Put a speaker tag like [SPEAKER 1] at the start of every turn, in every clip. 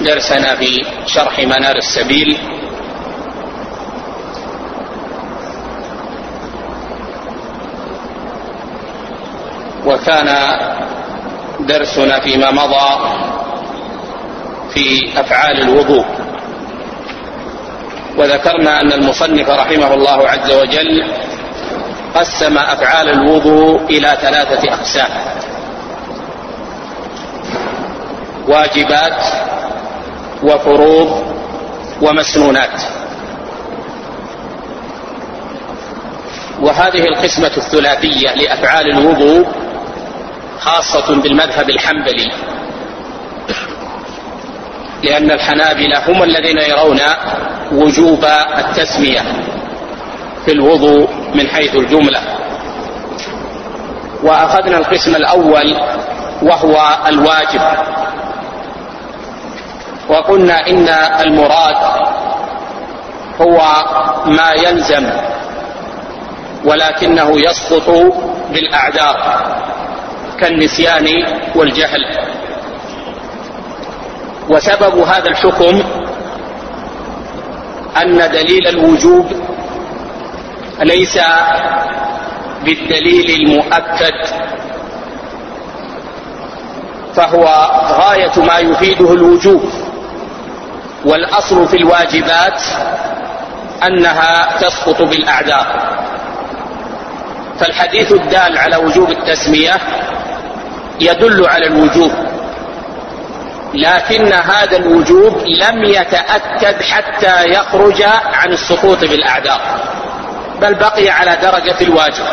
[SPEAKER 1] درسنا في شرح منار السبيل. وكان درسنا فيما مضى في أفعال الوضوء، وذكرنا أن المصنف رحمه الله عز وجل قسم أفعال الوضوء إلى 3 أقسام: واجبات وفروض ومسنونات. وهذه القسمة الثلاثية لأفعال الوضوء خاصة بالمذهب الحنبلي، لأن الحنابلة هم الذين يرون وجوب التسمية في الوضوء من حيث الجملة. وأخذنا القسم الأول وهو الواجب، وقلنا إن المراد هو ما يلزم ولكنه يسقط بالأعذار كالنسيان والجهل. وسبب هذا الحكم أن دليل الوجوب ليس بالدليل المؤكد، فهو غاية ما يفيده الوجوب، والأصل في الواجبات أنها تسقط بالأعذار. فالحديث الدال على وجوب التسمية يدل على الوجوب، لكن هذا الوجوب لم يتأكد حتى يخرج عن السقوط بالأعذار، بل بقي على درجة الواجب.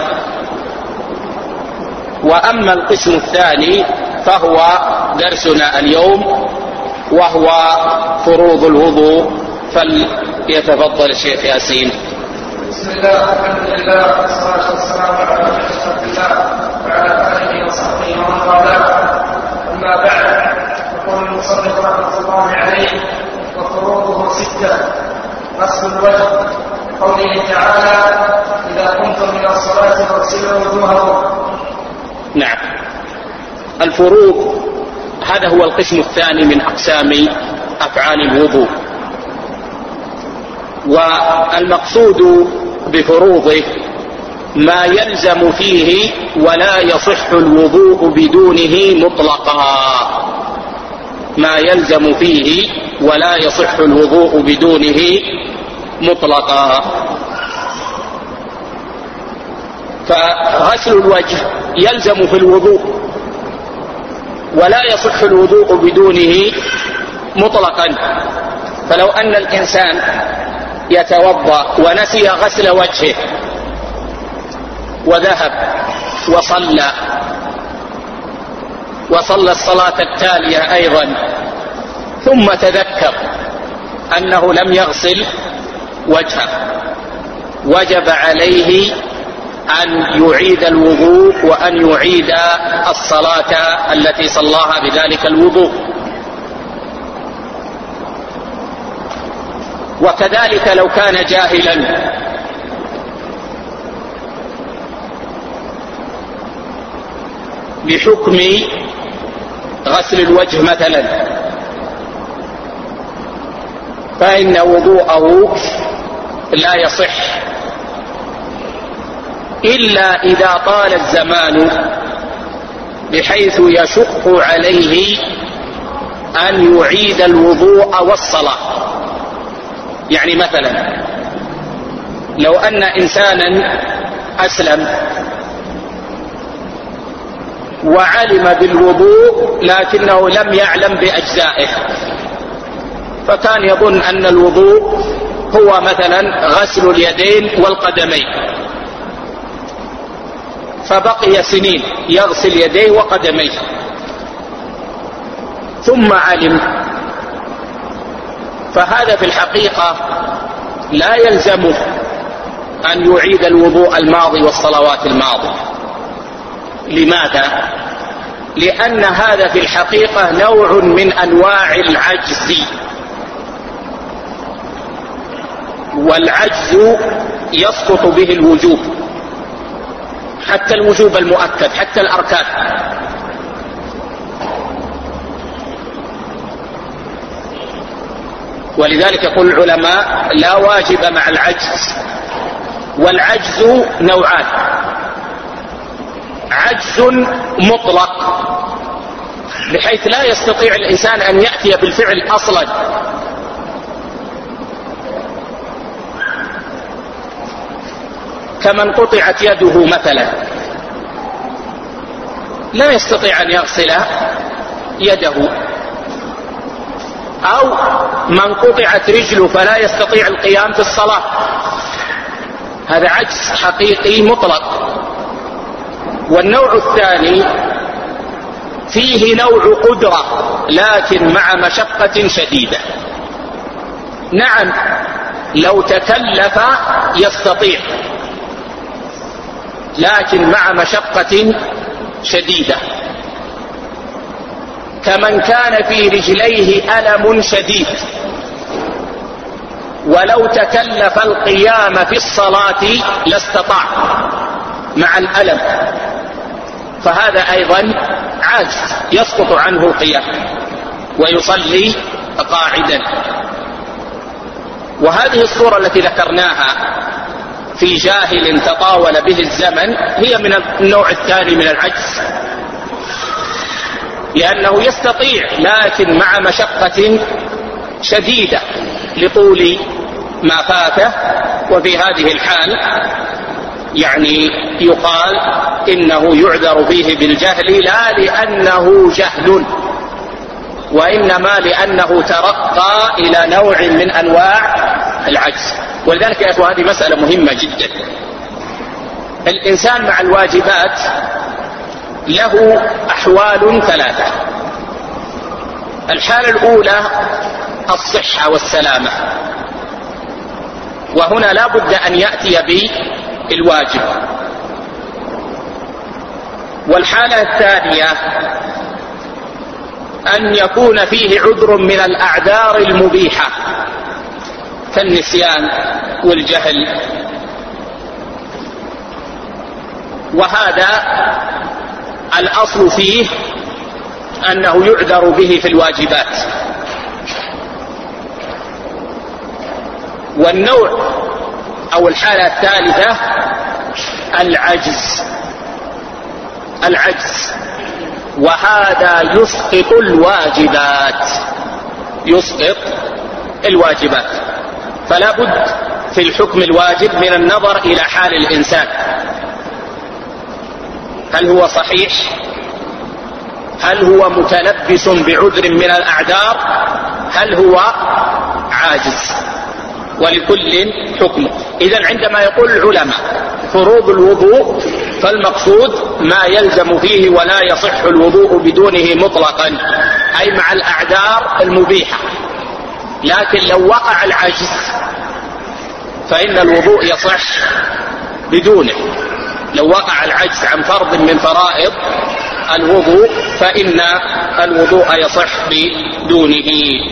[SPEAKER 1] وأما القسم الثاني فهو درسنا اليوم، وهو فروض الوضوء. فليتفضل الشيخ ياسين.
[SPEAKER 2] بسم الله والحمد لله والصلاة والسلام على رسول الله وعلى آله وصحبه ومن والاه. أما بعد، يقول المصنف رحمه الله عليه: وفروضه 6: غسل الوجه، قوله تعالى: إذا قمتم إلى الصلاة فاغسلوا وجوهكم.
[SPEAKER 1] نعم، الفروض هذا هو القسم الثاني من أقسام أفعال الوضوء. والمقصود بفروضه ما يلزم فيه ولا يصح الوضوء بدونه مطلقا، ما يلزم فيه ولا يصح الوضوء بدونه مطلقا. فغسل الوجه يلزم في الوضوء ولا يصح الوضوء بدونه مطلقا. فلو أن الإنسان يتوضأ ونسي غسل وجهه وذهب وصلى الصلاة التالية أيضا، ثم تذكر أنه لم يغسل وجهه، وجب عليه أن يعيد الوضوء وأن يعيد الصلاة التي صلاها بذلك الوضوء. وكذلك لو كان جاهلا بحكم غسل الوجه مثلا، فإن وضوءه لا يصح إلا إذا طال الزمان بحيث يشق عليه أن يعيد الوضوء والصلاة. يعني مثلا لو أن إنسانا أسلم وعلم بالوضوء لكنه لم يعلم بأجزائه، فكان يظن أن الوضوء هو مثلا غسل اليدين والقدمين، فبقي سنين يغسل يديه وقدميه، ثم علم، فهذا في الحقيقة لا يلزمه أن يعيد الوضوء الماضي والصلوات الماضية. لماذا؟ لأن هذا في الحقيقة نوع من أنواع العجز، والعجز يسقط به الوجوب، حتى الوجوب المؤكد، حتى الأركان. ولذلك يقول العلماء لا واجب مع العجز. والعجز نوعان: عجز مطلق بحيث لا يستطيع الإنسان أن يأتي بالفعل أصلا، كمن قطعت يده مثلا لا يستطيع أن يغسل يده، أو من قطعت رجله فلا يستطيع القيام في الصلاة، هذا عجز حقيقي مطلق. والنوع الثاني فيه نوع قدرة لكن مع مشقة شديدة. نعم لو تكلف يستطيع، لكن مع مشقة شديدة، كمن كان في رجليه ألم شديد ولو تكلف القيام في الصلاة لاستطاع مع الألم، فهذا أيضا عاجز يسقط عنه القيام ويصلي قاعدا. وهذه الصورة التي ذكرناها في جاهل تطاول به الزمن هي من النوع الثاني من العجز، لأنه يستطيع لكن مع مشقة شديدة لطول ما فاته. وفي هذه الحال يعني يقال إنه يعذر فيه بالجهل، لا لأنه جهل وإنما لأنه ترقى إلى نوع من أنواع العجز. ولذلك يا أخوة هذه مسألة مهمة جدا. الإنسان مع الواجبات له أحوال ثلاثة: الحالة الأولى الصحة والسلامة، وهنا لا بد أن يأتي بالواجب. والحالة الثانية أن يكون فيه عذر من الأعذار المبيحة كالنسيان والجهل، وهذا الأصل فيه أنه يعذر به في الواجبات. والنوع أو الحالة الثالثة العجز، وهذا يسقط الواجبات. فلا بد في الحكم الواجب من النظر إلى حال الإنسان، هل هو صحيح؟ هل هو متلبس بعذر من الأعذار؟ هل هو عاجز؟ ولكل حكم. إذن عندما يقول العلماء فروض الوضوء فالمقصود ما يلزم فيه ولا يصح الوضوء بدونه مطلقا، أي مع الأعذار المبيحة. لكن لو وقع العجز فإن الوضوء يصح بدونه. لو وقع العجز عن فرض من فرائض الوضوء فإن الوضوء يصح بدونه.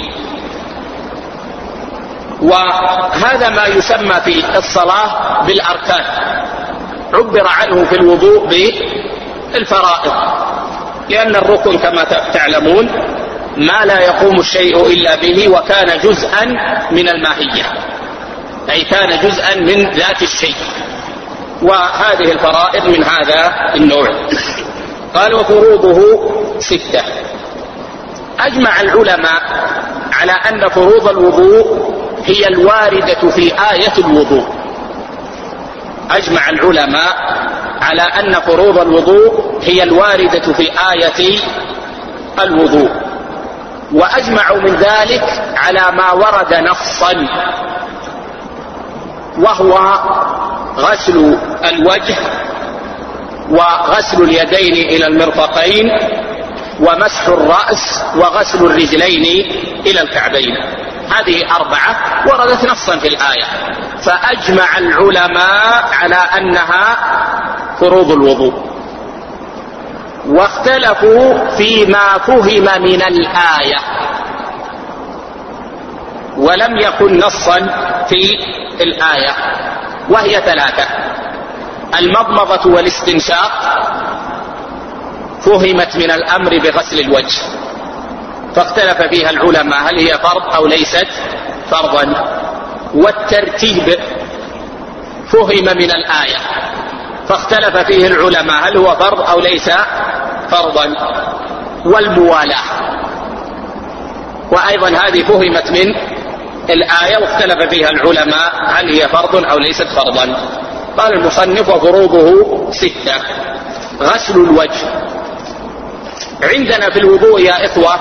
[SPEAKER 1] وهذا ما يسمى في الصلاة بالأركان، عبر عنه في الوضوء بالفرائض، لأن الركن كما تعلمون ما لا يقوم الشيء إلا به، وكان جزءا من الماهية، أي كان جزءا من ذات الشيء. وهذه الفرائض من هذا النوع. قال وفروضه 6. أجمع العلماء على أن فروض الوضوء هي الواردة في آية الوضوء. أجمع العلماء على أن فروض الوضوء هي الواردة في آية الوضوء، وأجمعوا من ذلك على ما ورد نصا، وهو غسل الوجه وغسل اليدين إلى المرفقين ومسح الرأس وغسل الرجلين إلى الكعبين. هذه 4 وردت نصا في الآية، فأجمع العلماء على أنها فروض الوضوء. واختلفوا فيما فهم من الآية، ولم يكن نصا في الآية، وهي 3: المضمضة والاستنشاق فهمت من الأمر بغسل الوجه، فاختلف فيها العلماء هل هي فرض أو ليست فرضا. والترتيب فهم من الآية فاختلف فيه العلماء هل هو فرض أو ليس فرضا. والموالاة وأيضا هذه فهمت من الآية واختلف فيها العلماء هل هي فرض أو ليست فرضا. قال المصنف وفروضه 6. غسل الوجه. عندنا في الوضوء يا إخوة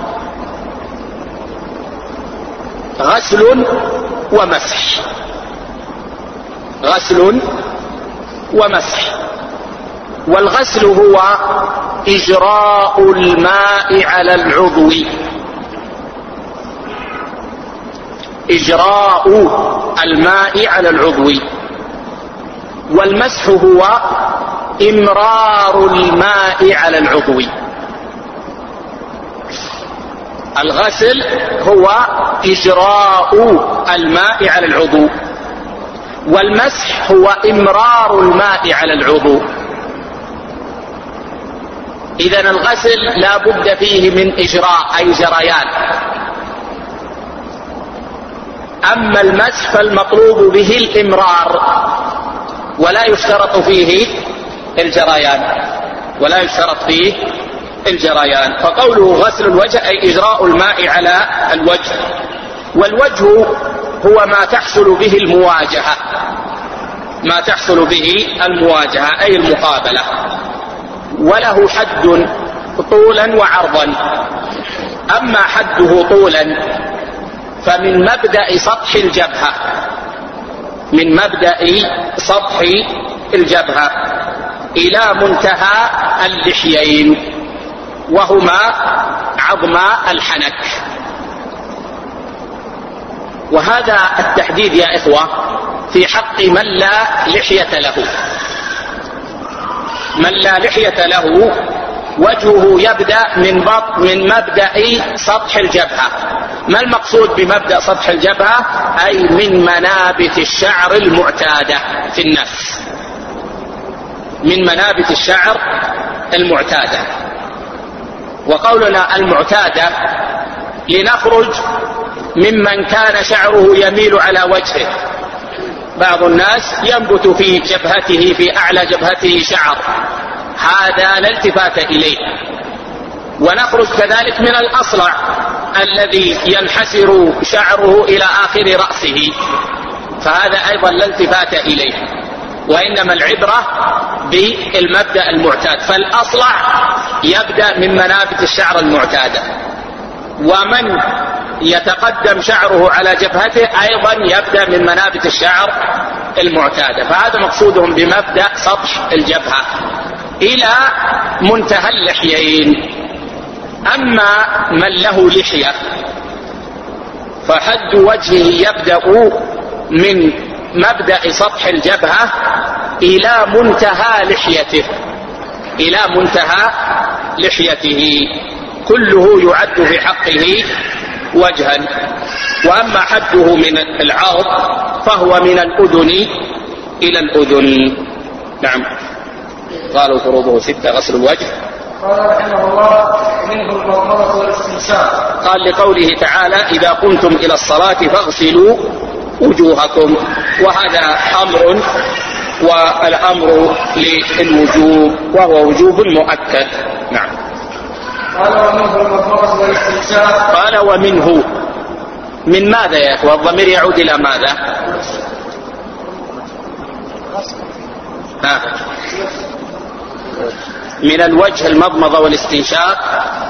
[SPEAKER 1] غسل ومسح، غسل ومسح. والغسل هو إجراء الماء على العضو، إجراء الماء على العضو. والمسح هو إمرار الماء على العضو. الغسل هو إجراء الماء على العضو، والمسح هو إمرار الماء على العضو. إذن الغسل لا بد فيه من إجراء أي جريان. أما المسح فالمطلوب به الإمرار ولا يشترط فيه الجريان، ولا يشترط فيه الجريان. فقوله غسل الوجه أي إجراء الماء على الوجه. والوجه هو ما تحصل به المواجهة، ما تحصل به المواجهة أي المقابلة. وله حد طولا وعرضا. أما حده طولا فمن مبدأ سطح الجبهة، من مبدأ سطح الجبهة إلى منتهى اللحيين وهما عظما الحنك. وهذا التحديد يا إخوة في حق من لا لحية له. من لا لحية له وجهه يبدأ من مبدأ سطح الجبهة. ما المقصود بمبدأ سطح الجبهة؟ أي من منابت الشعر المعتادة في النفس، من منابت الشعر المعتادة. وقولنا المعتادة لنخرج ممن كان شعره يميل على وجهه. بعض الناس ينبت في جبهته في أعلى جبهته شعر، هذا لا التفات إليه. ونخرج كذلك من الأصلع الذي ينحسر شعره إلى آخر رأسه، فهذا أيضا لا التفات إليه. وإنما العبرة بالمبدأ المعتاد. فالأصلع يبدأ من منابت الشعر المعتادة، ومن يتقدم شعره على جبهته أيضا يبدأ من منابت الشعر المعتادة. فهذا مقصودهم بمبدأ سطح الجبهة إلى منتهى اللحيين. أما من له لحية فحد وجهه يبدأ من مبدأ سطح الجبهة إلى منتهى لحيته، إلى منتهى لحيته، كله يعد في حقه وجها. وأما حده من العرض فهو من الأذن إلى الأذن. نعم. قالوا فروضه 6. غسل الوجه.
[SPEAKER 2] قال رحمه الله منه المضمضة والاستنشاق.
[SPEAKER 1] قال لقوله تعالى إذا قمتم إلى الصلاة فاغسلوا وجوهكم، وهذا أمر، والأمر للوجوب وهو وجوب مؤكد. نعم.
[SPEAKER 2] قال ومنه المضمضة والاستنشاق.
[SPEAKER 1] قال ومنه، من ماذا يا أخوة؟ الضمير يعود إلى ماذا؟ من الوجه المضمضة والاستنشاق.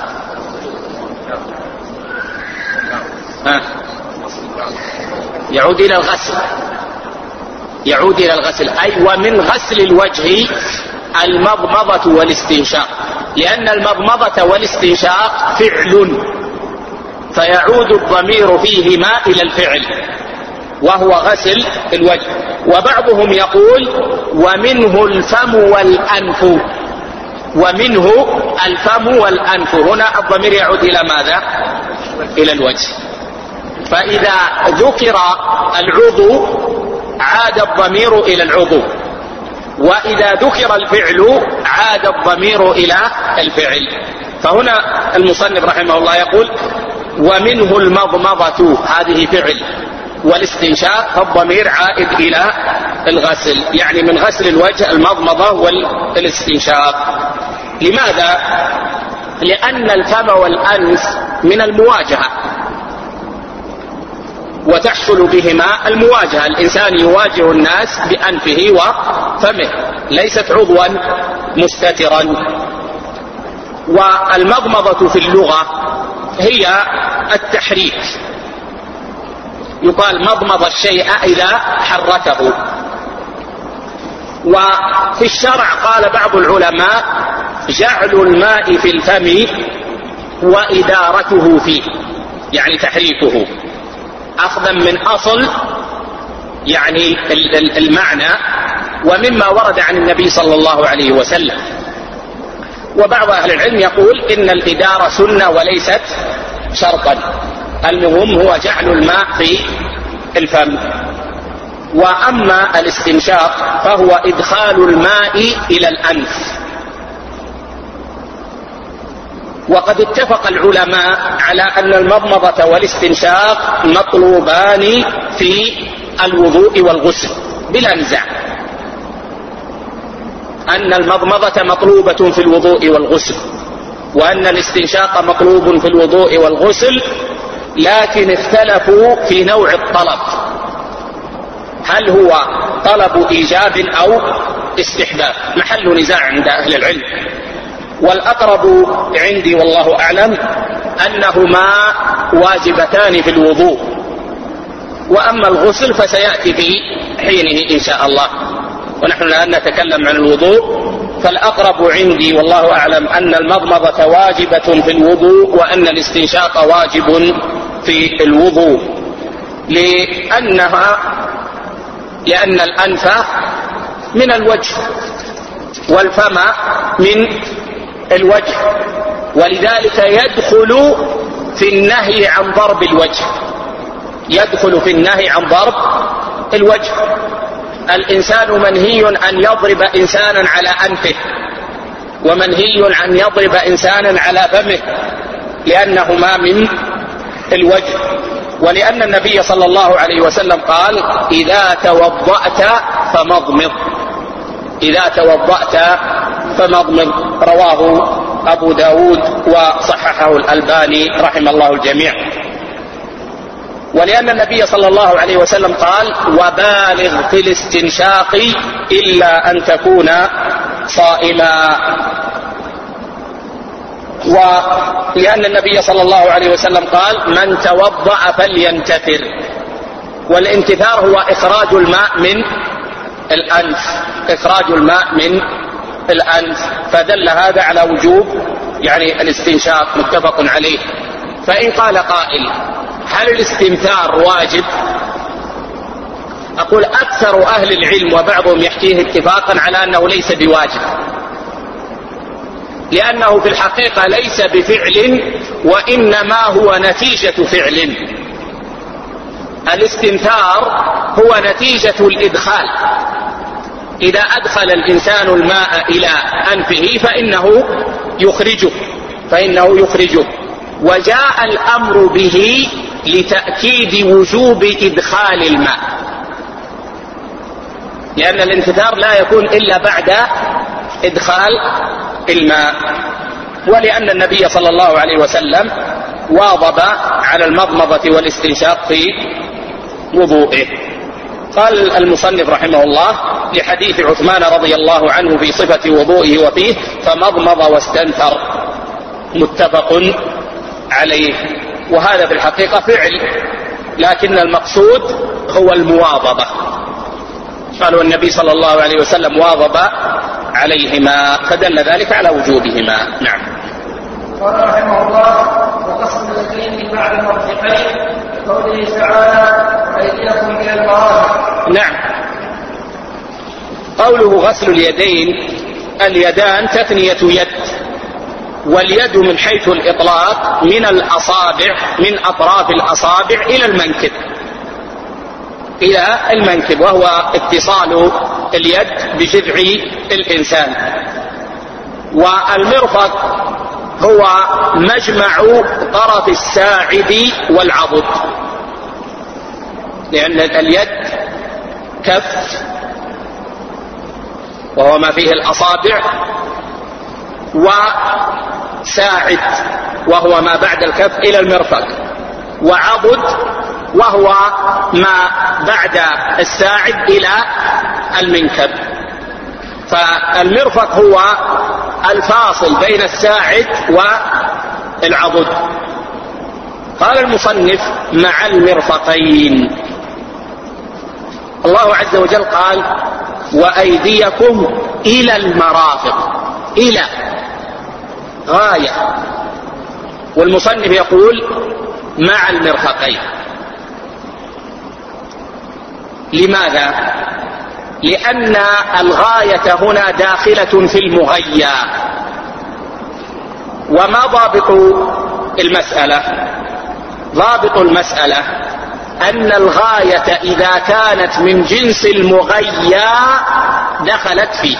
[SPEAKER 1] يعود إلى الغسل، يعود إلى الغسل. أي ومن غسل الوجه المضمضة والاستنشاق، لأن المضمضة والاستنشاق فعل، فيعود الضمير فيهما إلى الفعل وهو غسل الوجه. وبعضهم يقول ومنه الفم والأنف، ومنه الفم والأنف. هنا الضمير يعود إلى ماذا؟ إلى الوجه. فإذا ذكر العضو عاد الضمير إلى العضو، وإذا ذكر الفعل عاد الضمير إلى الفعل. فهنا المصنف رحمه الله يقول ومنه المضمضة هذه فعل، والاستنشاق الضمير عائد إلى الغسل، يعني من غسل الوجه المضمضة والاستنشاق. لماذا؟ لأن الفم والأنف من المواجهة، وتحصل بهما المواجهة، الإنسان يواجه الناس بأنفه وفمه، ليست عضوا مستترا. والمضمضة في اللغة هي التحريك، يقال مضمض الشيء إذا حركه. وفي الشرع قال بعض العلماء جعل الماء في الفم وإدارته فيه، يعني تحريكه، أخذا من أصل يعني المعنى ومما ورد عن النبي صلى الله عليه وسلم. وبعض أهل العلم يقول إن الإدارة سنة وليست شرطا، المهم هو جعل الماء في الفم. وأما الاستنشاق فهو إدخال الماء إلى الأنف. وقد اتفق العلماء على أن المضمضة والاستنشاق مطلوبان في الوضوء والغسل بلا نزاع، أن المضمضة مطلوبة في الوضوء والغسل، وأن الاستنشاق مطلوب في الوضوء والغسل، لكن اختلفوا في نوع الطلب، هل هو طلب إيجاب أو استحباب، محل نزاع عند أهل العلم. والأقرب عندي والله أعلم أنهما واجبتان في الوضوء، وأما الغسل فسيأتي في حينه إن شاء الله، ونحن الآن نتكلم عن الوضوء. فالأقرب عندي والله أعلم أن المضمضة واجبة في الوضوء، وأن الاستنشاق واجب في الوضوء، لأن الأنف من الوجه والفم من الوجه، ولذلك يدخل في النهي عن ضرب الوجه، يدخل في النهي عن ضرب الوجه. الإنسان منهي أن يضرب إنسانا على أنفه، ومنهي أن يضرب إنسانا على فمه، لأنهما من الوجه. ولأن النبي صلى الله عليه وسلم قال إذا توضأت فمضمض، إذا توضأت فمضمض، رواه أبو داود وصححه الألباني رحم الله الجميع. ولأن النبي صلى الله عليه وسلم قال وبالغ في الاستنشاق إلا أن تكون صائما. ولأن النبي صلى الله عليه وسلم قال من توضأ فلينتثر، والانتثار هو إخراج الماء من الأنف، إخراج الماء من الأنف، فدل هذا على وجوب يعني الاستنشاق، متفق عليه. فإن قال قائل هل الاستنثار واجب؟ أقول أكثر أهل العلم وبعضهم يحكيه اتفاقا على أنه ليس بواجب، لأنه في الحقيقة ليس بفعل، وإنما هو نتيجة فعل. الاستنثار هو نتيجة الإدخال، إذا أدخل الإنسان الماء إلى أنفه فإنه يخرجه، وجاء الأمر به لتأكيد وجوب إدخال الماء، لأن الانتثار لا يكون إلا بعد إدخال الماء. ولأن النبي صلى الله عليه وسلم واظب على المضمضة والاستنشاق في وضوئه. قال المصنف رحمه الله لحديث عثمان رضي الله عنه في صفة وضوئه وفيه فمضمض واستنثر، متفق عليه. وهذا في الحقيقة فعل، لكن المقصود هو المواظبة. قالوا النبي صلى الله عليه وسلم واظب عليهما، فدل ذلك على وجوبهما. نعم.
[SPEAKER 2] قال رحمه الله وغسل اليدين بعد المرفقين قوله تعالى أيديكم إلى المرافق.
[SPEAKER 1] نعم. قوله غسل اليدين، اليدان تثنية يد، واليد من حيث الإطلاق من الأصابع، من أطراف الأصابع إلى المنكب، وهو اتصال اليد بجذع الإنسان. والمرفق هو مجمع طرف الساعد والعضد، لأن اليد كف وهو ما فيه الأصابع، وساعد وهو ما بعد الكف إلى المرفق، وعضد وهو ما بعد الساعد إلى المنكب. فالمرفق هو الفاصل بين الساعد والعضد. قال المصنف مع المرفقين. الله عز وجل قال وأيديكم إلى المرافق، إلى غاية، والمصنف يقول مع المرفقين. لماذا؟ لأن الغاية هنا داخلة في المغيى. وما ضابط المسألة؟ ضابط المسألة أن الغاية إذا كانت من جنس المغيى دخلت فيه،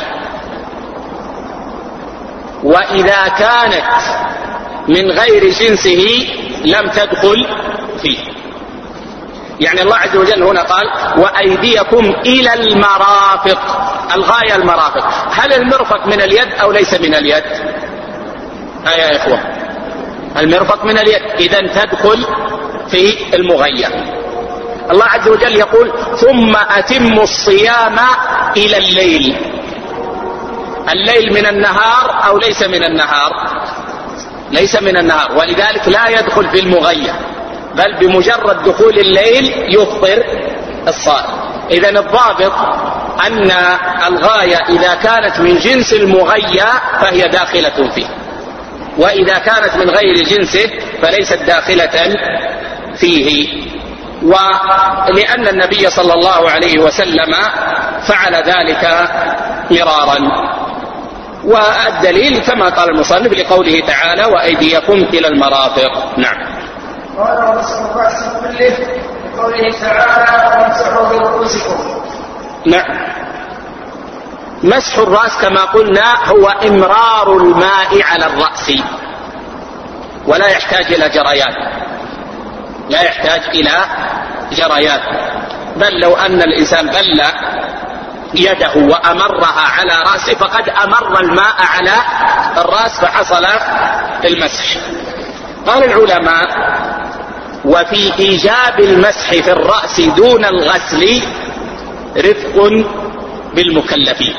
[SPEAKER 1] وإذا كانت من غير جنسه لم تدخل فيه. يعني الله عز وجل هنا قال وأيديكم إلى المرافق، الغاية المرافق. هل المرفق من اليد أو ليس من اليد؟ يا إخوة، المرفق من اليد، إذن تدخل في المغية. الله عز وجل يقول ثم أتموا الصيام إلى الليل. الليل من النهار أو ليس من النهار؟ ليس من النهار، ولذلك لا يدخل في المغية، بل بمجرد دخول الليل يفطر الصائم. إذن الضابط أن الغاية إذا كانت من جنس المغية فهي داخلة فيه، وإذا كانت من غير جنسه فليست داخلة فيه. ولأن النبي صلى الله عليه وسلم فعل ذلك مرارا. والدليل كما قال المصنف لقوله تعالى وأيديكم إلى المرافق. نعم.
[SPEAKER 2] قال ومسح الرأس كله لقوله تعالى وامسحوا برؤوسكم.
[SPEAKER 1] نعم. مسح الرأس كما قلنا هو إمرار الماء على الرأس، ولا يحتاج إلى جريان، لا يحتاج إلى جريان. بل لو أن الإنسان بل يده وأمرها على رأسه فقد أمر الماء على الرأس فحصل المسح. قال العلماء وفي إيجاب المسح في الرأس دون الغسل رفق بالمكلفين،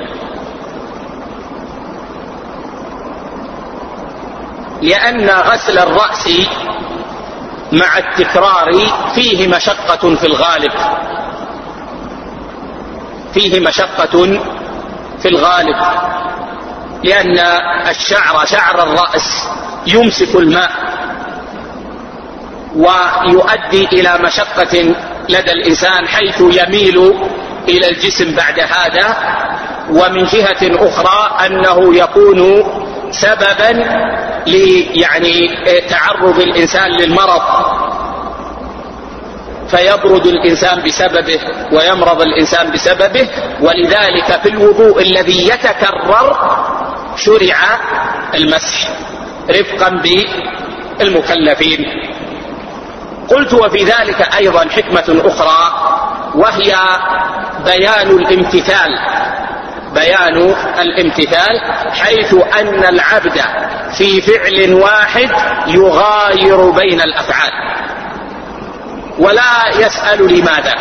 [SPEAKER 1] لأن غسل الرأس مع التكرار فيه مشقة في الغالب، فيه مشقة في الغالب، لأن الشعر شعر الرأس يمسك الماء ويؤدي إلى مشقة لدى الإنسان حيث يميل إلى الجسم بعد هذا. ومن جهة أخرى أنه يكون سببا تعرض الإنسان للمرض، فيبرد الإنسان بسببه ويمرض الإنسان بسببه. ولذلك في الوضوء الذي يتكرر شرع المسح رفقا بالمكلفين. قلت وفي ذلك أيضا حكمة أخرى، وهي بيان الامتثال، حيث أن العبد في فعل واحد يغاير بين الأفعال ولا يسأل لماذا.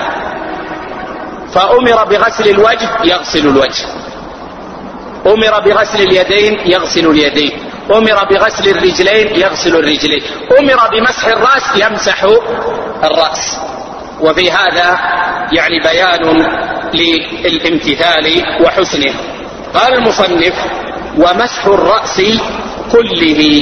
[SPEAKER 1] فأمر بغسل الوجه يغسل الوجه، أمر بغسل اليدين يغسل اليدين، أمر بغسل الرجلين يغسل الرجلين، أمر بمسح الرأس يمسح الرأس. وفي هذا بيان للامتثال وحسنه. قال المصنف ومسح الرأس كله.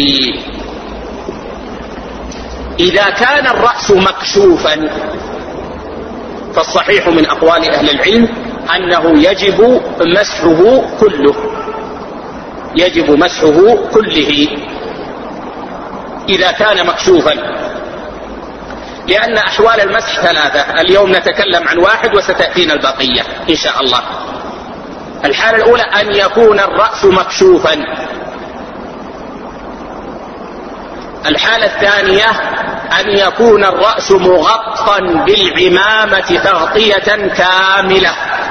[SPEAKER 1] إذا كان الرأس مكشوفا فالصحيح من أقوال أهل العلم أنه يجب مسحه كله، يجب مسحه كله إذا كان مكشوفا، لأن أحوال المسح ثلاثة. اليوم نتكلم عن واحد وستأتينا البقية إن شاء الله. الحالة الأولى أن يكون الرأس مكشوفا، الحالة الثانية أن يكون الرأس مغطى بالعمامة تغطية كاملة،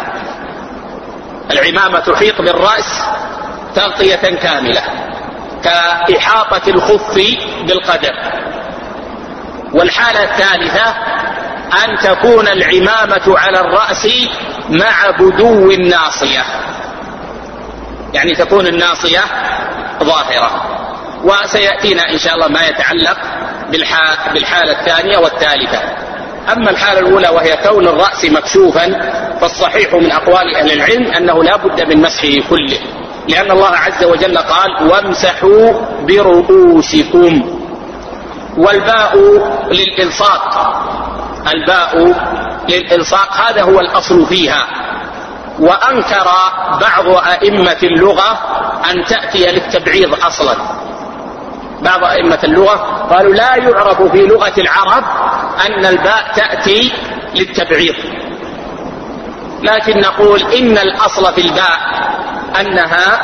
[SPEAKER 1] العمامة تحيط بالرأس تغطية كاملة كإحاطة الخف بالقدم. والحالة الثالثة أن تكون العمامة على الرأس مع بدو الناصية، يعني تكون الناصية ظاهرة. وسيأتينا إن شاء الله ما يتعلق بالحالة الثانية والثالثة. أما الحالة الأولى وهي كون الرأس مكشوفا، فالصحيح من أقوال أهل العلم أنه لا بد من مسحه كله، لأن الله عز وجل قال وامسحوا برؤوسكم. والباء للإلصاق، الباء للإلصاق، هذا هو الأصل فيها. وأنكر بعض أئمة اللغة أن تأتي للتبعيض أصلا. بعض أئمة اللغة قالوا لا يعرف في لغة العرب أن الباء تأتي للتبعيض، لكن نقول إن الأصل في الباء أنها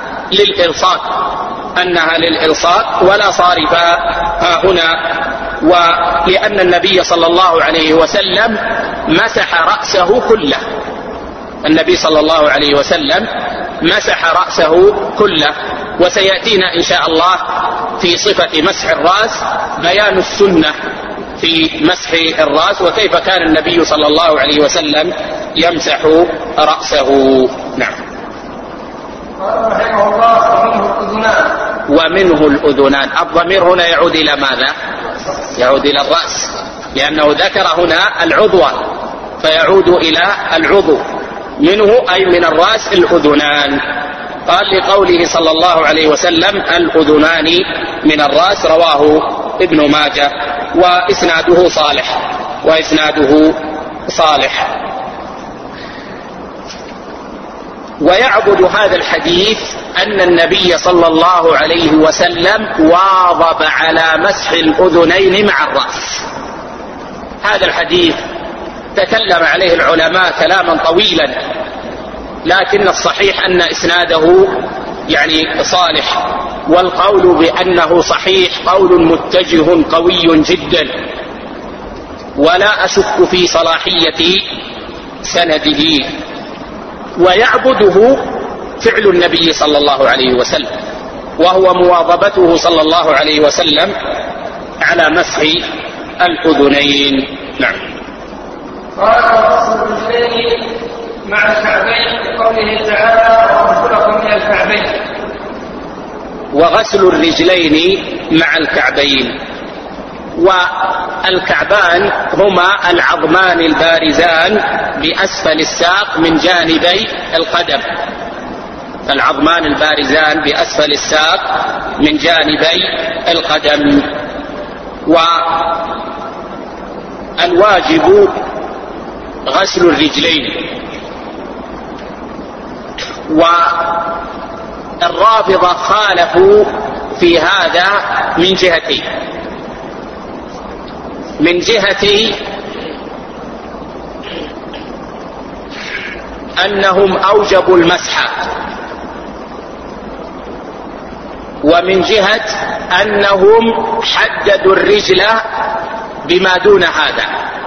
[SPEAKER 1] للإلصاق ولا صارف هنا. ولأن النبي صلى الله عليه وسلم مسح رأسه كله، النبي صلى الله عليه وسلم مسح رأسه كله. وسيأتينا إن شاء الله في صفة مسح الرأس بيان السنة في مسح الرأس وكيف كان النبي صلى الله عليه وسلم يمسح رأسه. نعم.
[SPEAKER 2] قال رحمه الله ومنه الأذنان.
[SPEAKER 1] ومنه الأذنان، الضمير هنا يعود إلى ماذا؟ يعود إلى الرأس، لأنه ذكر هنا العضو فيعود إلى العضو، منه أي من الرأس الأذنان. قال لقوله صلى الله عليه وسلم الأذنان من الرأس، رواه ابن ماجه وإسناده صالح. ويعبد هذا الحديث أن النبي صلى الله عليه وسلم واظب على مسح الأذنين مع الرأس. هذا الحديث تكلم عليه العلماء كلاما طويلا، لكن الصحيح أن إسناده يعني صالح، والقول بأنه صحيح قول متجه قوي جدا، ولا أشك في صلاحية سنده. ويعبده فعل النبي صلى الله عليه وسلم، وهو مواظبته صلى الله عليه وسلم على مسح الأذنين. نعم.
[SPEAKER 2] قال وغسل الرجلين مع الكعبين بقوله تعالى وارجلكم من الكعبين.
[SPEAKER 1] وغسل الرجلين مع الكعبين، والكعبان هما العظمان البارزان بأسفل الساق من جانبي القدم، العظمان البارزان بأسفل الساق من جانبي القدم. والواجب غسل الرجلين. والرافضة خالفوا في هذا من جهتين: من جهة أنهم أوجبوا المسح، ومن جهة أنهم حددوا الرجل بما دون هذا،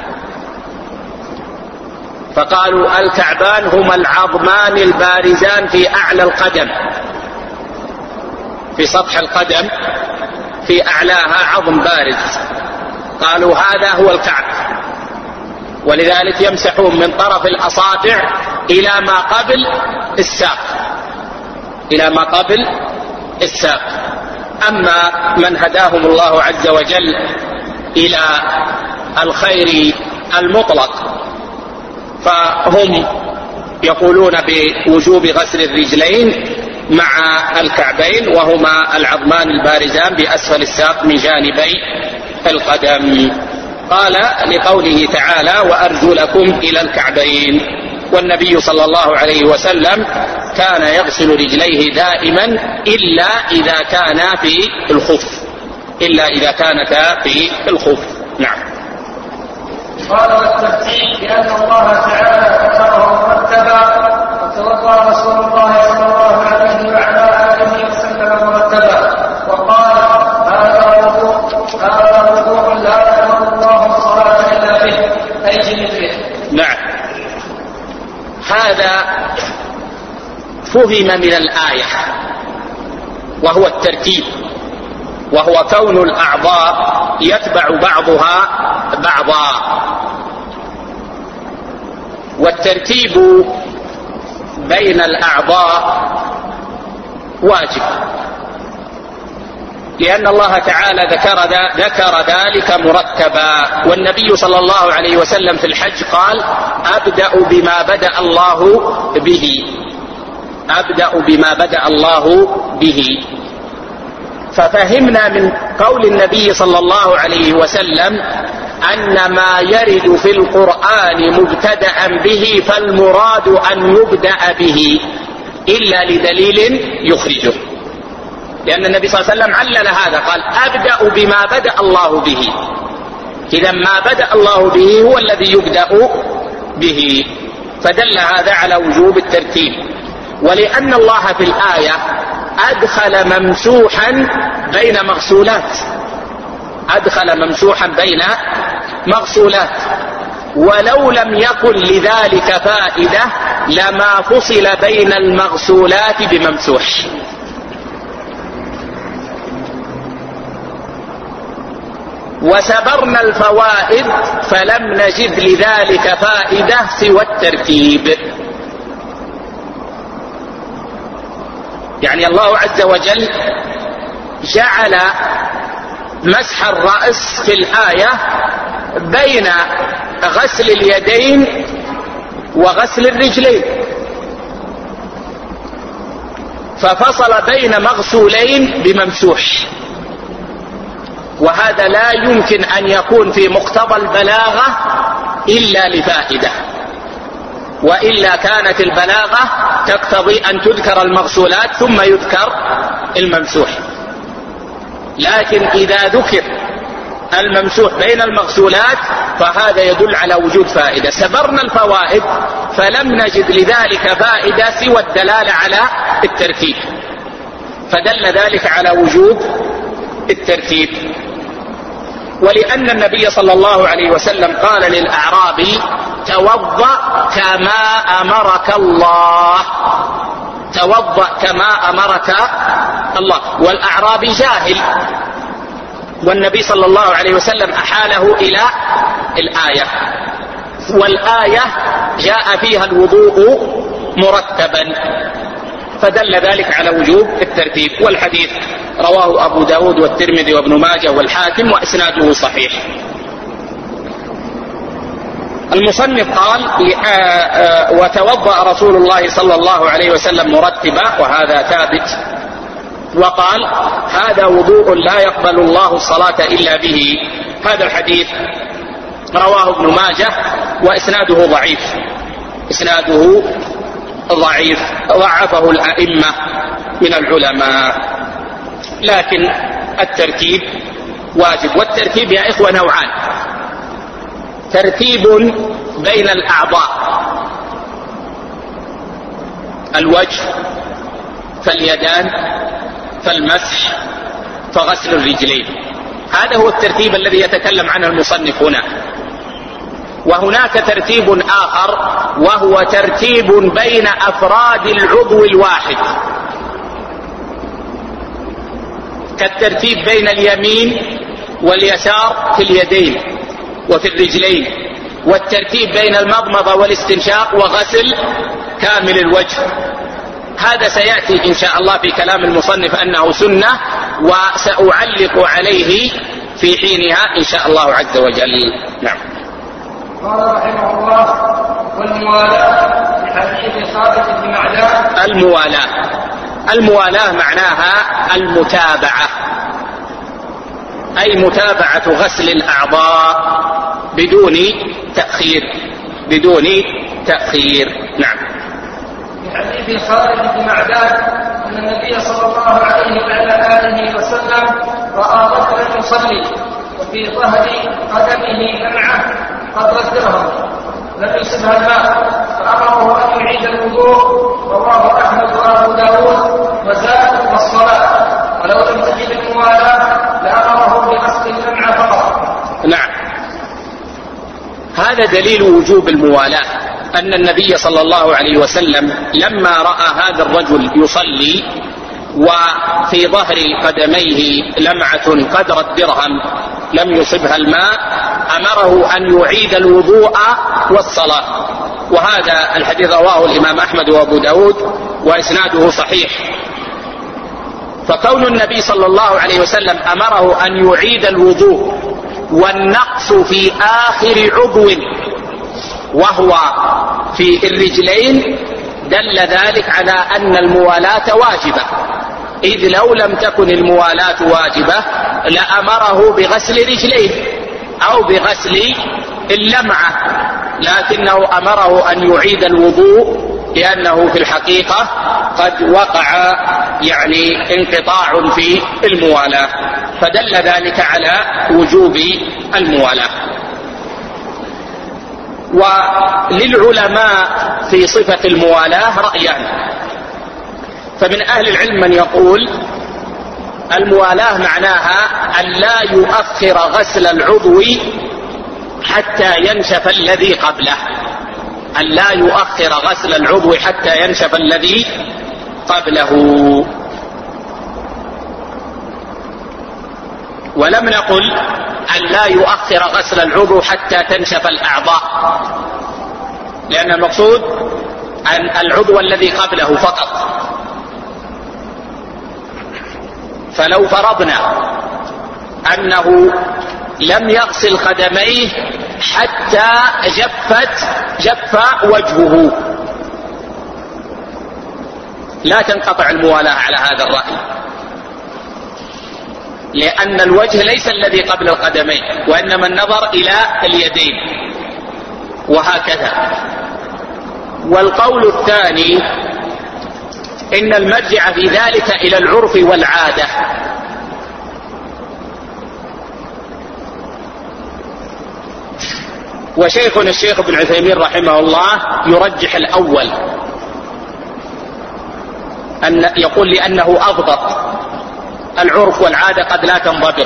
[SPEAKER 1] فقالوا الكعبان هما العظمان البارزان في أعلى القدم، في سطح القدم في أعلاها عظم بارز، قالوا هذا هو الكعب، ولذلك يمسحون من طرف الأصابع إلى ما قبل الساق. أما من هداهم الله عز وجل إلى الخير المطلق فهم يقولون بوجوب غسل الرجلين مع الكعبين، وهما العظمان البارزان بأسفل الساق من جانبي القدم. قال لقوله تعالى وأرجلكم إلى الكعبين، والنبي صلى الله عليه وسلم كان يغسل رجليه دائما إلا إذا كان في الخف. نعم.
[SPEAKER 2] قال والترتيب لأن الله تعالى ذكره مرتبا، وتوضأ رسول الله صلى الله عليه وعلى آله وسلم مرتبا، وقال هذا وضوء هذا وضوء لا يقبل الله الصلاة إلا به أي بمثله.
[SPEAKER 1] نعم، هذا فهم من الآية وهو الترتيب، وهو كون الأعضاء يتبع بعضها بعضا، والترتيب بين الأعضاء واجب، لأن الله تعالى ذكر ذلك مرتبا. والنبي صلى الله عليه وسلم في الحج قال: أبدأ بما بدأ الله به، أبدأ بما بدأ الله به. ففهمنا من قول النبي صلى الله عليه وسلم أن ما يرد في القرآن مبتدأ به فالمراد أن يبدأ به إلا لدليل يخرجه، لأن النبي صلى الله عليه وسلم علل هذا، قال: أبدأ بما بدأ الله به. إذا ما بدأ الله به هو الذي يبدأ به، فدل هذا على وجوب الترتيب. ولأن الله في الآية أدخل ممسوحا بين مغسولات، أدخل ممسوحا بين مغسولات، ولو لم يكن لذلك فائدة لما فصل بين المغسولات بممسوح. وسبرنا الفوائد فلم نجد لذلك فائدة سوى الترتيب. يعني الله عز وجل جعل مسح الرأس في الآية بين غسل اليدين وغسل الرجلين، ففصل بين مغسولين بممسوح، وهذا لا يمكن أن يكون في مقتضى البلاغة إلا لفائدة، وإلا كانت البلاغة تقتضي أن تذكر المغسولات ثم يذكر الممسوح. لكن إذا ذكر الممسوح بين المغسولات فهذا يدل على وجود فائدة. سبرنا الفوائد فلم نجد لذلك فائدة سوى الدلالة على الترتيب، فدل ذلك على وجوب الترتيب. ولأن النبي صلى الله عليه وسلم قال للأعرابي: توضأ كما أمرك الله، توضأ كما أمرك الله. والأعرابي جاهل، والنبي صلى الله عليه وسلم أحاله إلى الآية، والآية جاء فيها الوضوء مرتبا، فدل ذلك على وجوب الترتيب. والحديث رواه أبو داود والترمذي وابن ماجه والحاكم وإسناده صحيح. المصنف قال: وتوضأ رسول الله صلى الله عليه وسلم مرتبا، وهذا ثابت. وقال: هذا وضوء لا يقبل الله الصلاة إلا به. هذا الحديث رواه ابن ماجه وإسناده ضعيف، إسناده ضعيف، ضعفه الأئمة من العلماء. لكن الترتيب واجب. والترتيب يا إخوة نوعان: ترتيب بين الأعضاء، الوجه فاليدان فالمسح فغسل الرجلين، هذا هو الترتيب الذي يتكلم عنه المصنف هنا. وهناك ترتيب آخر وهو ترتيب بين أفراد العضو الواحد، كالترتيب بين اليمين واليسار في اليدين وفي الرجلين، والترتيب بين المضمضة والاستنشاق وغسل كامل الوجه. هذا سيأتي إن شاء الله في كلام المصنف أنه سنة، وسأعلق عليه في حينها إن شاء الله عز وجل. نعم.
[SPEAKER 2] قال رحمه الله: والموالاة لحديث خالد بن معدان.
[SPEAKER 1] الموالاة معناها المتابعة، أي متابعة غسل الأعضاء بدون تأخير. نعم.
[SPEAKER 2] في حديث خالد بن معدان أن النبي صلى الله عليه وعلى آله وسلم رأى رجلا يصلي وفي ظهر قدمه لمعة قدر الدرهم لم يصبها الماء، فأمره أن يعيد الوضوء. رواه أحمد وأبو داود وزاد والصلاة. ولو لم تجد الموالاة لأمره بغسل اللمعة
[SPEAKER 1] هذا دليل وجوب الموالاة، أن النبي صلى الله عليه وسلم لما رأى هذا الرجل يصلي وفي ظهر قدميه لمعة قدر الدرهم لم يصبها الماء أمره أن يعيد الوضوء والصلاة. وهذا الحديث رواه الإمام أحمد وأبو داود وإسناده صحيح. فكون النبي صلى الله عليه وسلم أمره أن يعيد الوضوء والنقص في آخر عضو وهو في الرجلين دل ذلك على أن الموالاة واجبة، إذ لو لم تكن الموالاة واجبة لأمره بغسل رجليه أو بغسل اللمعة، لكنه أمره أن يعيد الوضوء لأنه في الحقيقة قد وقع انقطاع في الموالاة، فدل ذلك على وجوب الموالاة. وللعلماء في صفة الموالاة رأيان، فمن أهل العلم من يقول الموالاة معناها أن لا يؤخر غسل العضو حتى ينشف الذي قبله، أن لا يؤخر غسل العضو حتى ينشف الذي قبله. ولم نقل أن لا يؤخر غسل العضو حتى تنشف الأعضاء، لأن المقصود أن العضو الذي قبله فقط. فلو فرضنا أنه لم يغسل قدميه حتى جف وجهه لا تنقطع الموالاة على هذا الرأي، لأن الوجه ليس الذي قبل القدمين، وإنما النظر إلى اليدين وهكذا. والقول الثاني إن المرجع في ذلك إلى العرف والعادة، وشيخنا الشيخ ابن عثيمين رحمه الله يرجح الأول، أن يقول لأنه أضبط، العرف والعادة قد لا تنضبط،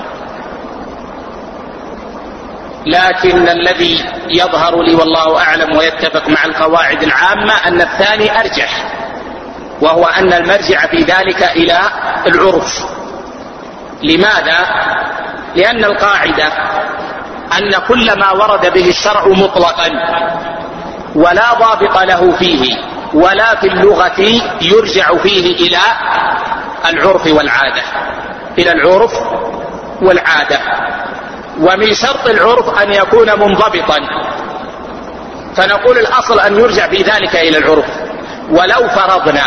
[SPEAKER 1] لكن الذي يظهر لي والله أعلم ويتفق مع القواعد العامة أن الثاني أرجح، وهو أن المرجع في ذلك إلى العرف. لماذا؟ لأن القاعدة أن كل ما ورد به الشرع مطلقا ولا ضابط له فيه ولا في اللغة يرجع فيه إلى العرف والعادة، إلى العرف والعادة. ومن شرط العرف أن يكون منضبطا، فنقول الأصل أن يرجع في ذلك إلى العرف. ولو فرضنا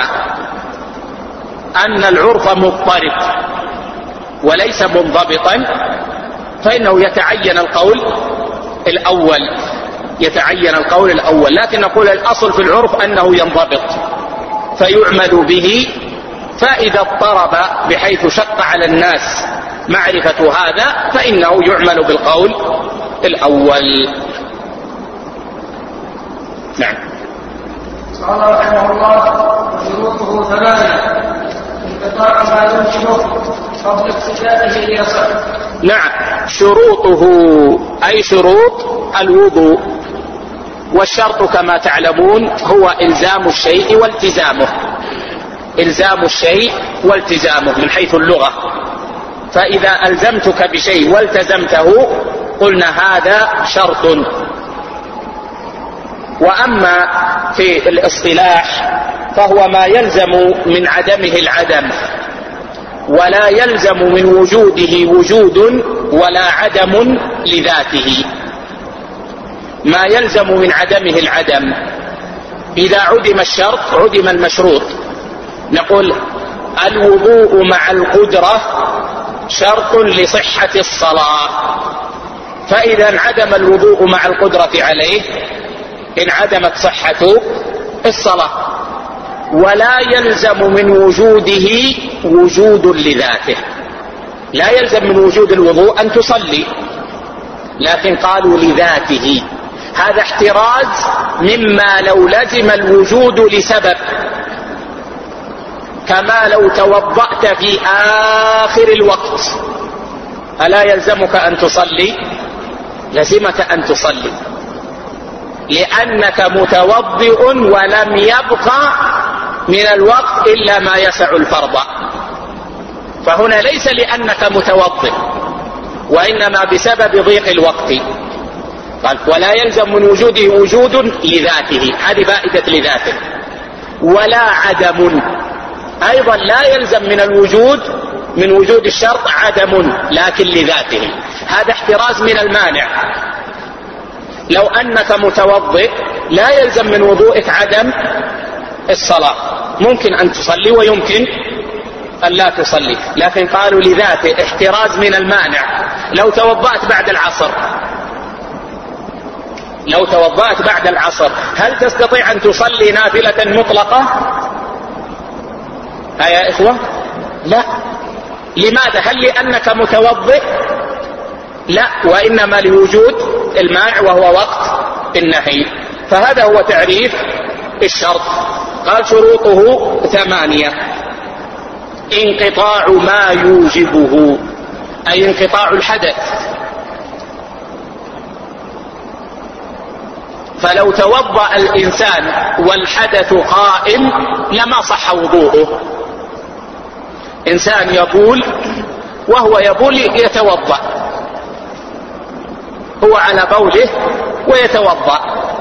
[SPEAKER 1] أن العرف مضطرب وليس منضبطا فإنه يتعين القول الأول، لكن نقول الأصل في العرف أنه ينضبط فيعمل به، فإذا اضطرب بحيث شق على الناس معرفة هذا فإنه يعمل بالقول الأول. نعم.
[SPEAKER 2] قال رحمه الله: وشروطه ثمانية، انقطاع ما يمكنه قبل ابتدائه ليصح.
[SPEAKER 1] نعم، شروطه أي شروط الوضوء، والشرط كما تعلمون هو إلزام الشيء والتزامه، إلزام الشيء والتزامه من حيث اللغة. فإذا ألزمتك بشيء والتزمته قلنا هذا شرط. وأما في الاصطلاح فهو ما يلزم من عدمه العدم، ولا يلزم من وجوده وجود ولا عدم لذاته. ما يلزم من عدمه العدم، إذا عدم الشرط عدم المشروط. نقول الوضوء مع القدرة شرط لصحة الصلاة، فإذا انعدم الوضوء مع القدرة عليه انعدمت صحة الصلاة. ولا يلزم من وجوده وجود لذاته، لا يلزم من وجود الوضوء أن تصلي، لكن قالوا لذاته. هذا احتراز مما لو لزم الوجود لسبب، كما لو توضأت في آخر الوقت ألا يلزمك أن تصلي؟ لزمك أن تصلي، لأنك متوضئ ولم يبقى من الوقت إلا ما يسع الفرض. فهنا ليس لأنك متوضئ، وإنما بسبب ضيق الوقت. قال ولا يلزم من وجوده وجود لذاته، هذه فائدة لذاته. ولا عدم، أيضا لا يلزم من الوجود، من وجود الشرط عدم لكن لذاته، هذا احتراز من المانع. لو أنك متوضئ لا يلزم من وضوءك عدم الصلاة، ممكن أن تصلي ويمكن أن لا تصلي، لكن قالوا لذاته احتراز من المانع. لو توضأت بعد العصر هل تستطيع أن تصلي نافلة مطلقة؟ يا إخوة لا. لماذا؟ هل لأنك متوضئ؟ لا، وإنما لوجود المانع وهو وقت النهي. فهذا هو تعريف الشرط. قال شروطه 8: انقطاع ما يوجبه، أي انقطاع الحدث. فلو توضأ الإنسان والحدث قائم لما صح وضوءه. إنسان يبول وهو يبول يتوضأ، هو على بوله ويتوضأ،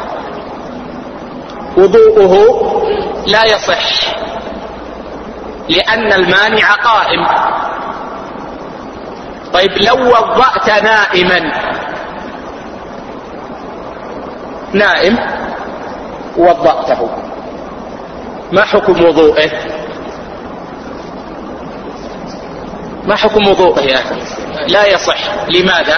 [SPEAKER 1] وضوءه لا يصح لأن المانع قائم. طيب لو وضأت نائم وضأته، ما حكم وضوءه؟ ما حكم وضوءه يا أخي؟ لا يصح. لماذا؟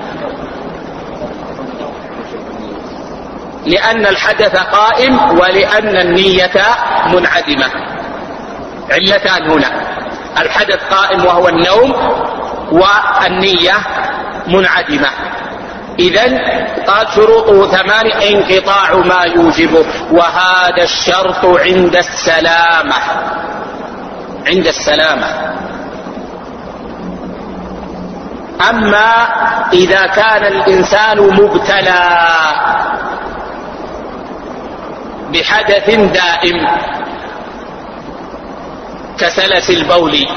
[SPEAKER 1] لأن الحدث قائم ولأن النية منعدمة. علتان هنا: الحدث قائم وهو النوم، والنية منعدمة. إذن قال شروطه 8: انقطاع ما يوجبه، وهذا الشرط عند السلامة. أما إذا كان الإنسان مبتلى بحدث دائم كسلس البول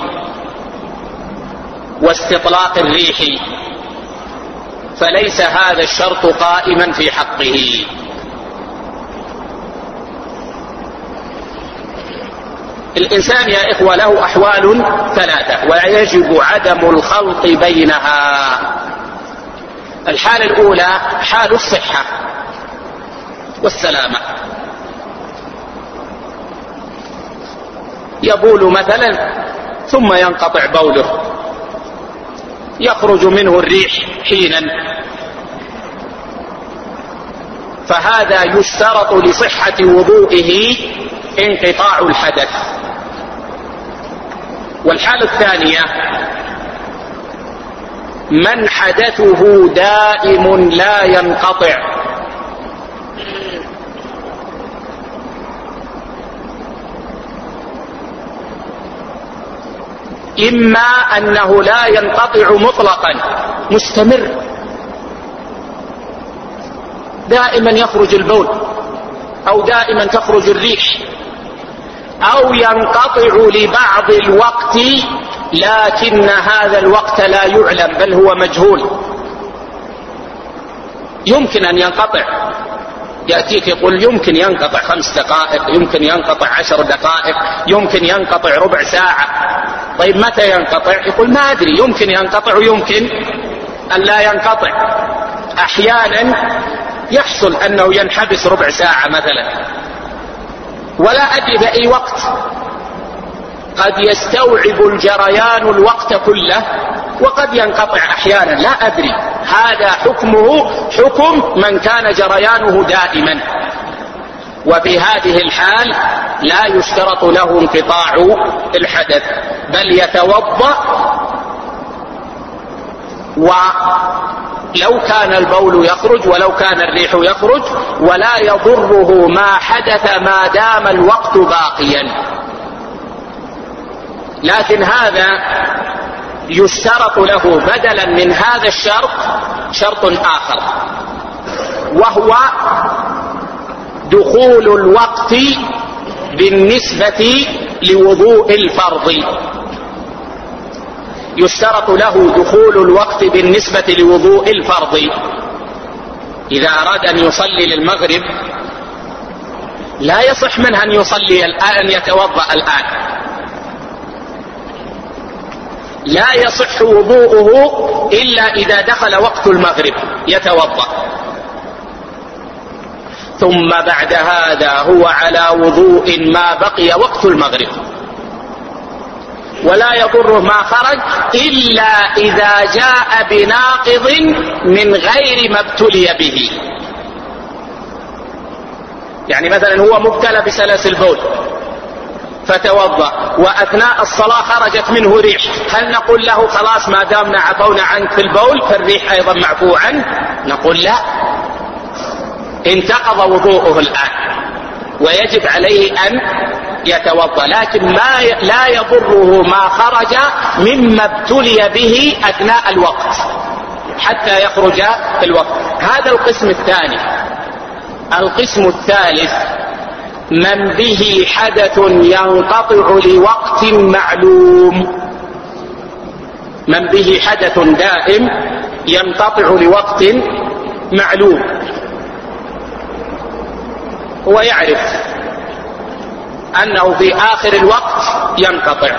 [SPEAKER 1] واستطلاق الريح فليس هذا الشرط قائما في حقه. الإنسان يا إخوة له أحوال 3 ويجب عدم الخلط بينها. الحالة الأولى حال الصحة والسلامة، يبول مثلا ثم ينقطع بوله، يخرج منه الريح حينا، فهذا يشترط لصحة وضوئه انقطاع الحدث. والحالة الثانية من حدثه دائم لا ينقطع، إما أنه لا ينقطع مطلقا مستمر، دائما يخرج البول أو دائما تخرج الريح، أو ينقطع لبعض الوقت لكن هذا الوقت لا يعلم بل هو مجهول. يمكن أن ينقطع، يأتيك يقول يمكن ينقطع 5 دقائق، يمكن ينقطع 10 دقائق، يمكن ينقطع ربع ساعة. طيب متى ينقطع؟ يقول ما أدري، يمكن ينقطع ويمكن أن لا ينقطع. أحيانا يحصل أنه ينحبس ربع ساعة مثلا ولا أدري بأي وقت، قد يستوعب الجريان الوقت كله وقد ينقطع أحيانا لا أدري. هذا حكمه حكم من كان جريانه دائما، وفي هذه الحال لا يشترط له انقطاع الحدث، بل يتوضأ، ولو كان البول يخرج ولو كان الريح يخرج ولا يضره ما حدث ما دام الوقت باقيا. لكن هذا يشترط له بدلا من هذا الشرط شرط آخر، وهو دخول الوقت بالنسبة لوضوء الفرض. يشترط له دخول الوقت بالنسبة لوضوء الفرض. إذا أراد أن يصلي للمغرب لا يصح منه أن يصلي الآن يتوضأ الآن، لا يصح وضوءه إلا إذا دخل وقت المغرب يتوضأ، ثم بعد هذا هو على وضوء ما بقي وقت المغرب، ولا يضره ما خرج إلا إذا جاء بناقض من غير ما ابتلي به. يعني مثلا هو مبتلى بسلس البول فتوضأ وأثناء الصلاة خرجت منه ريح، هل نقول له خلاص ما دامنا عفونا عنك في البول فالريح أيضا معفو عنه؟ نقول لا، انتقض وضوءه الآن ويجب عليه أن يتوضأ، لكن لا يضره ما خرج مما ابتلي به أثناء الوقت حتى يخرج في الوقت. هذا القسم الثاني. القسم الثالث من به حدث ينقطع لوقت معلوم. من به حدث دائم ينقطع لوقت معلوم، هو يعرف أنه في آخر الوقت ينقطع.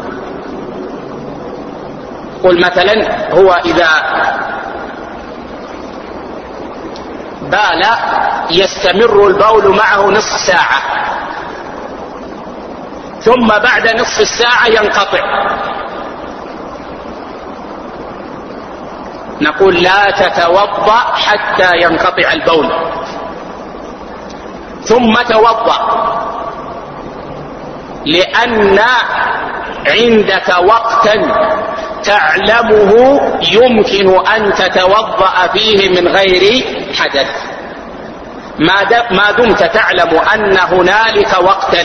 [SPEAKER 1] قل مثلا هو إذا بال يستمر البول معه نصف ساعة، ثم بعد نصف الساعة ينقطع، نقول لا تتوضأ حتى ينقطع البول، ثم توضأ، لأن عندك وقتا تعلمه يمكن أن تتوضأ فيه من غير حدث. ما دمت تعلم أن هنالك وقتا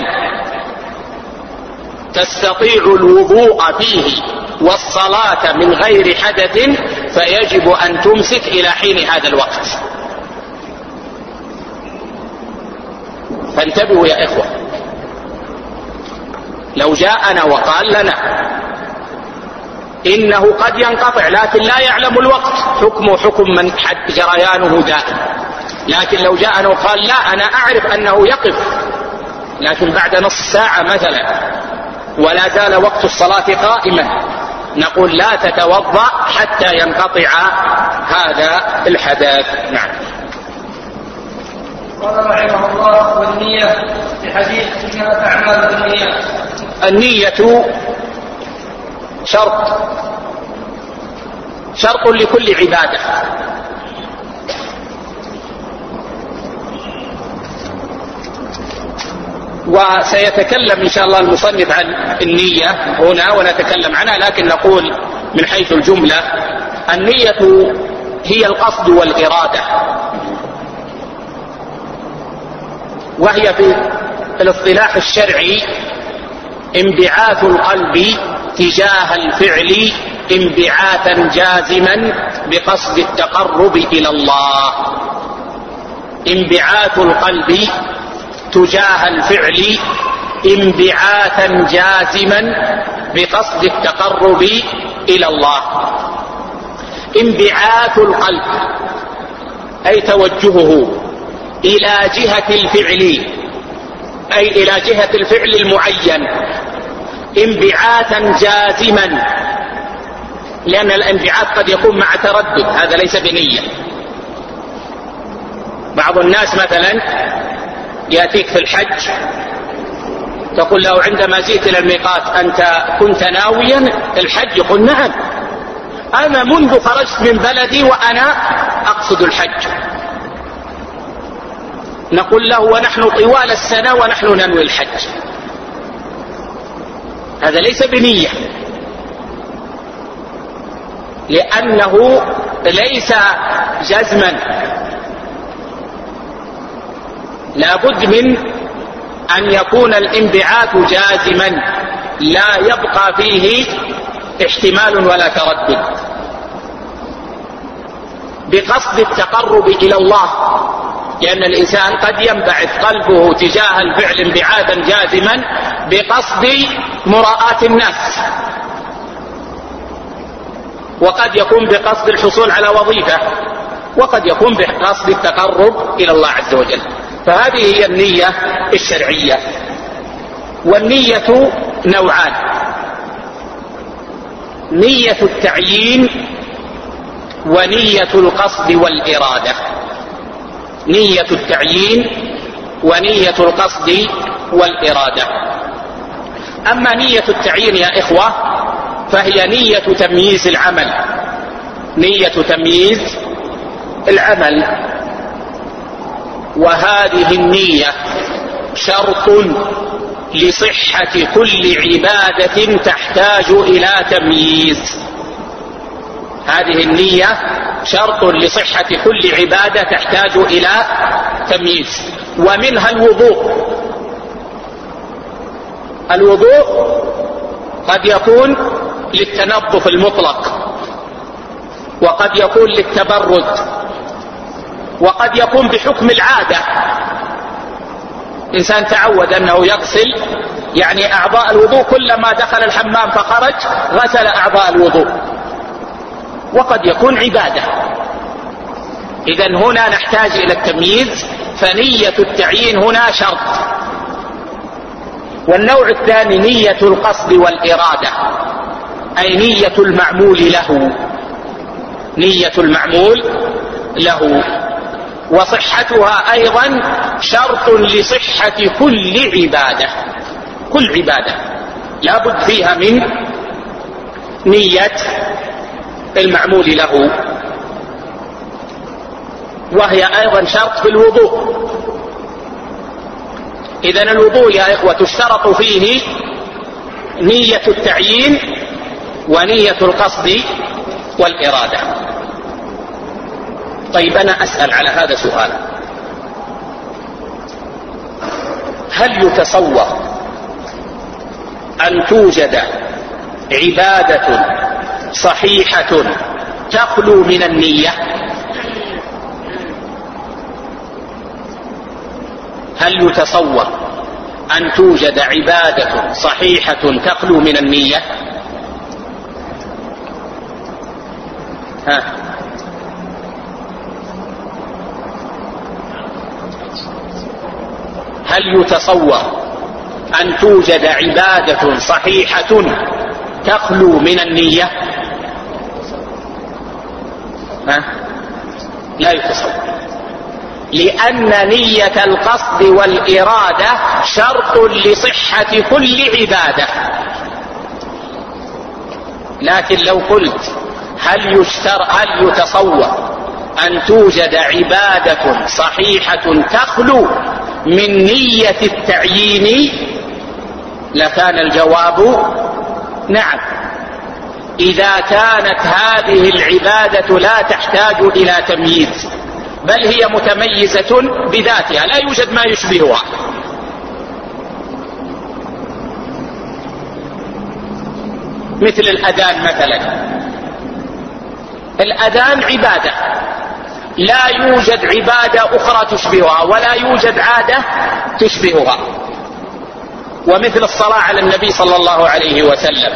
[SPEAKER 1] تستطيع الوضوء فيه والصلاة من غير حدث فيجب أن تمسك إلى حين هذا الوقت. فانتبهوا يا إخوة، لو جاءنا وقال لنا إنه قد ينقطع لكن لا يعلم الوقت، حكمه حكم من حد جريانه دائم. لكن لو جاءنا وقال لا أنا أعرف أنه يقف لكن بعد نصف ساعة مثلا ولا زال وقت الصلاة قائما، نقول لا تتوضأ حتى ينقطع هذا الحدث. نعم.
[SPEAKER 2] قال رحمه الله والنية في حديث إنما الأعمال بالنيات.
[SPEAKER 1] النية شرط لكل عبادة، وسيتكلم إن شاء الله المصنف عن النية هنا ونتكلم عنها، لكن نقول من حيث الجملة النية هي القصد والإرادة، وهي في الاصطلاح الشرعي انبعاث القلب تجاه الفعل انبعاثا جازما بقصد التقرب إلى الله. انبعاث القلب تجاه الفعل انبعاثا جازما بقصد التقرب إلى الله. انبعاث القلب أي توجهه إلى جهة الفعل، أي إلى جهة الفعل المعين انبعاثا جازما، لأن الانبعاث قد يكون مع تردد، هذا ليس بنية. بعض الناس مثلا يأتيك في الحج تقول له عندما جئت إلى الميقات أنت كنت ناويا الحج؟ يقول نعم، أنا منذ خرجت من بلدي وأنا أقصد الحج. نقول له ونحن طوال السنة ونحن ننوي الحج، هذا ليس بنية، لأنه ليس جزما، لابد من أن يكون الانبعاث جازما لا يبقى فيه احتمال ولا تردد. بقصد التقرب إلى الله، لأن الإنسان قد ينبعث قلبه تجاه الفعل انبعاثا جازما بقصد مراءة الناس، وقد يكون بقصد الحصول على وظيفة، وقد يكون بقصد التقرب إلى الله عز وجل. فهذه هي النية الشرعية. والنية نوعان: نية التعيين ونية القصد والإرادة. نية التعيين ونية القصد والإرادة. أما نية التعيين يا إخوة فهي نية تمييز العمل، نية تمييز العمل، وهذه النية شرط لصحة كل عبادة تحتاج إلى تمييز. هذه النية شرط لصحة كل عبادة تحتاج إلى تمييز. ومنها الوضوء. الوضوء قد يكون للتنظف المطلق، وقد يكون للتبرد، وقد يكون بحكم العادة. إنسان تعود أنه يغسل يعني أعضاء الوضوء، كلما دخل الحمام فخرج غسل أعضاء الوضوء، وقد يكون عبادة. إذن هنا نحتاج إلى التمييز، فنية التعيين هنا شرط. والنوع الثاني نية القصد والإرادة، أي نية المعمول له، نية المعمول له. وصحتها أيضا شرط لصحة كل عبادة. كل عبادة لا بد فيها من نية المعمول له، وهي أيضا شرط في الوضوء. إذن الوضوء يا إخوة تشترط فيه نية التعيين ونية القصد والإرادة. طيب أنا أسأل على هذا سؤال: هل يتصور أن توجد عبادة صحيحة تخلو من النية؟ هل يتصور أن توجد عبادة صحيحة تخلو من النية؟ هل يتصور أن توجد عبادة صحيحة تخلو من النية؟ لا يتصور، لأن نية القصد والإرادة شرط لصحة كل عبادة. لكن لو قلت هل يتصور أن توجد عبادة صحيحة تخلو من نية التعيين، لكان الجواب نعم، إذا كانت هذه العبادة لا تحتاج إلى تمييز، بل هي متميزة بذاتها، لا يوجد ما يشبهها. مثل الأذان مثلا، الأذان عبادة لا يوجد عبادة أخرى تشبهها، ولا يوجد عادة تشبهها. ومثل الصلاة على النبي صلى الله عليه وسلم،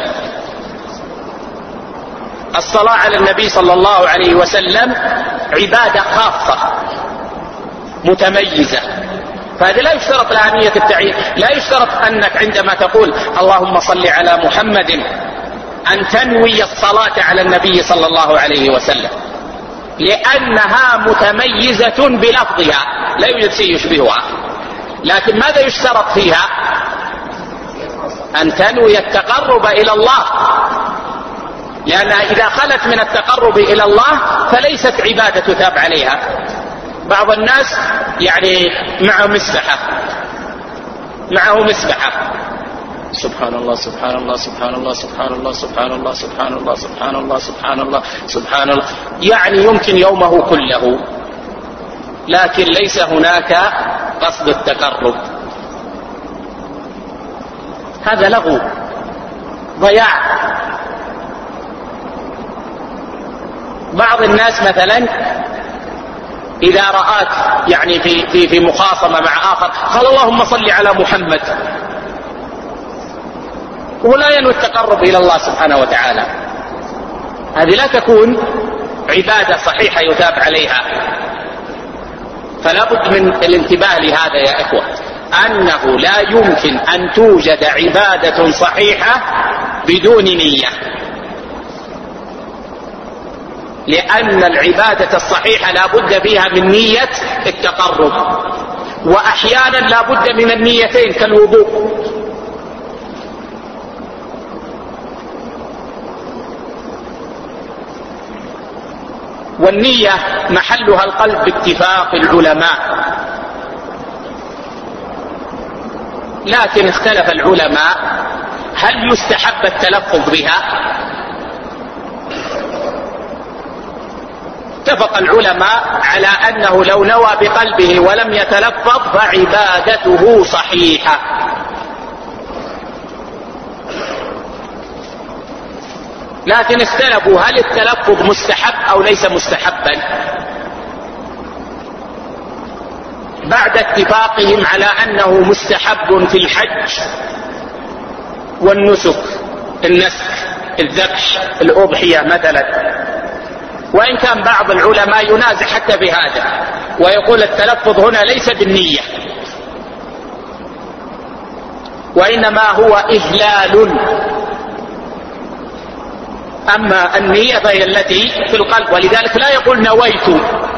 [SPEAKER 1] الصلاة على النبي صلى الله عليه وسلم عبادة خاصة متميزة، فهذا لا يشترط لها نية التعيين. لا يشترط أنك عندما تقول اللهم صل على محمد أن تنوي الصلاة على النبي صلى الله عليه وسلم، لأنها متميزة بلفظها، لا يوجد شيء يشبهها. لكن ماذا يشترط فيها؟ أن تنوي التقرب إلى الله، لأنها إذا خلت من التقرب إلى الله فليست عبادة تتاب عليها. بعض الناس يعني معه مسبحة، سبحان الله سبحان الله سبحان الله سبحان الله سبحان الله سبحان الله سبحان الله سبحان الله سبحان الله، يعني يمكن يومه كله، لكن ليس هناك قصد التقرب. هذا لغو، ضياع. بعض الناس مثلا إذا رآك يعني في مخاصمة مع آخر قال اللهم صل على محمد، ولا ينوي التقرب إلى الله سبحانه وتعالى. هذه لا تكون عبادة صحيحة يثاب عليها. فلا بد من الانتباه لهذا يا إخوة، أنه لا يمكن أن توجد عبادة صحيحة بدون نية، لأن العبادة الصحيحة لا بد فيها من نية التقرب، وأحيانا لا بد من النيتين كالوضوء. والنية محلها القلب باتفاق العلماء، لكن اختلف العلماء هل يستحب التلفظ بها؟ اتفق العلماء على أنه لو نوى بقلبه ولم يتلفظ فعبادته صحيحة، لكن اختلفوا هل التلفظ مستحب أو ليس مستحبا، بعد اتفاقهم على أنه مستحب في الحج والنسك، النسك، الذبح، الأضحية مثلا. وإن كان بعض العلماء ينازع حتى بهذا ويقول التلفظ هنا ليس بالنية، وإنما هو إهلال، أما النية فهي التي في القلب، ولذلك لا يقول نويت.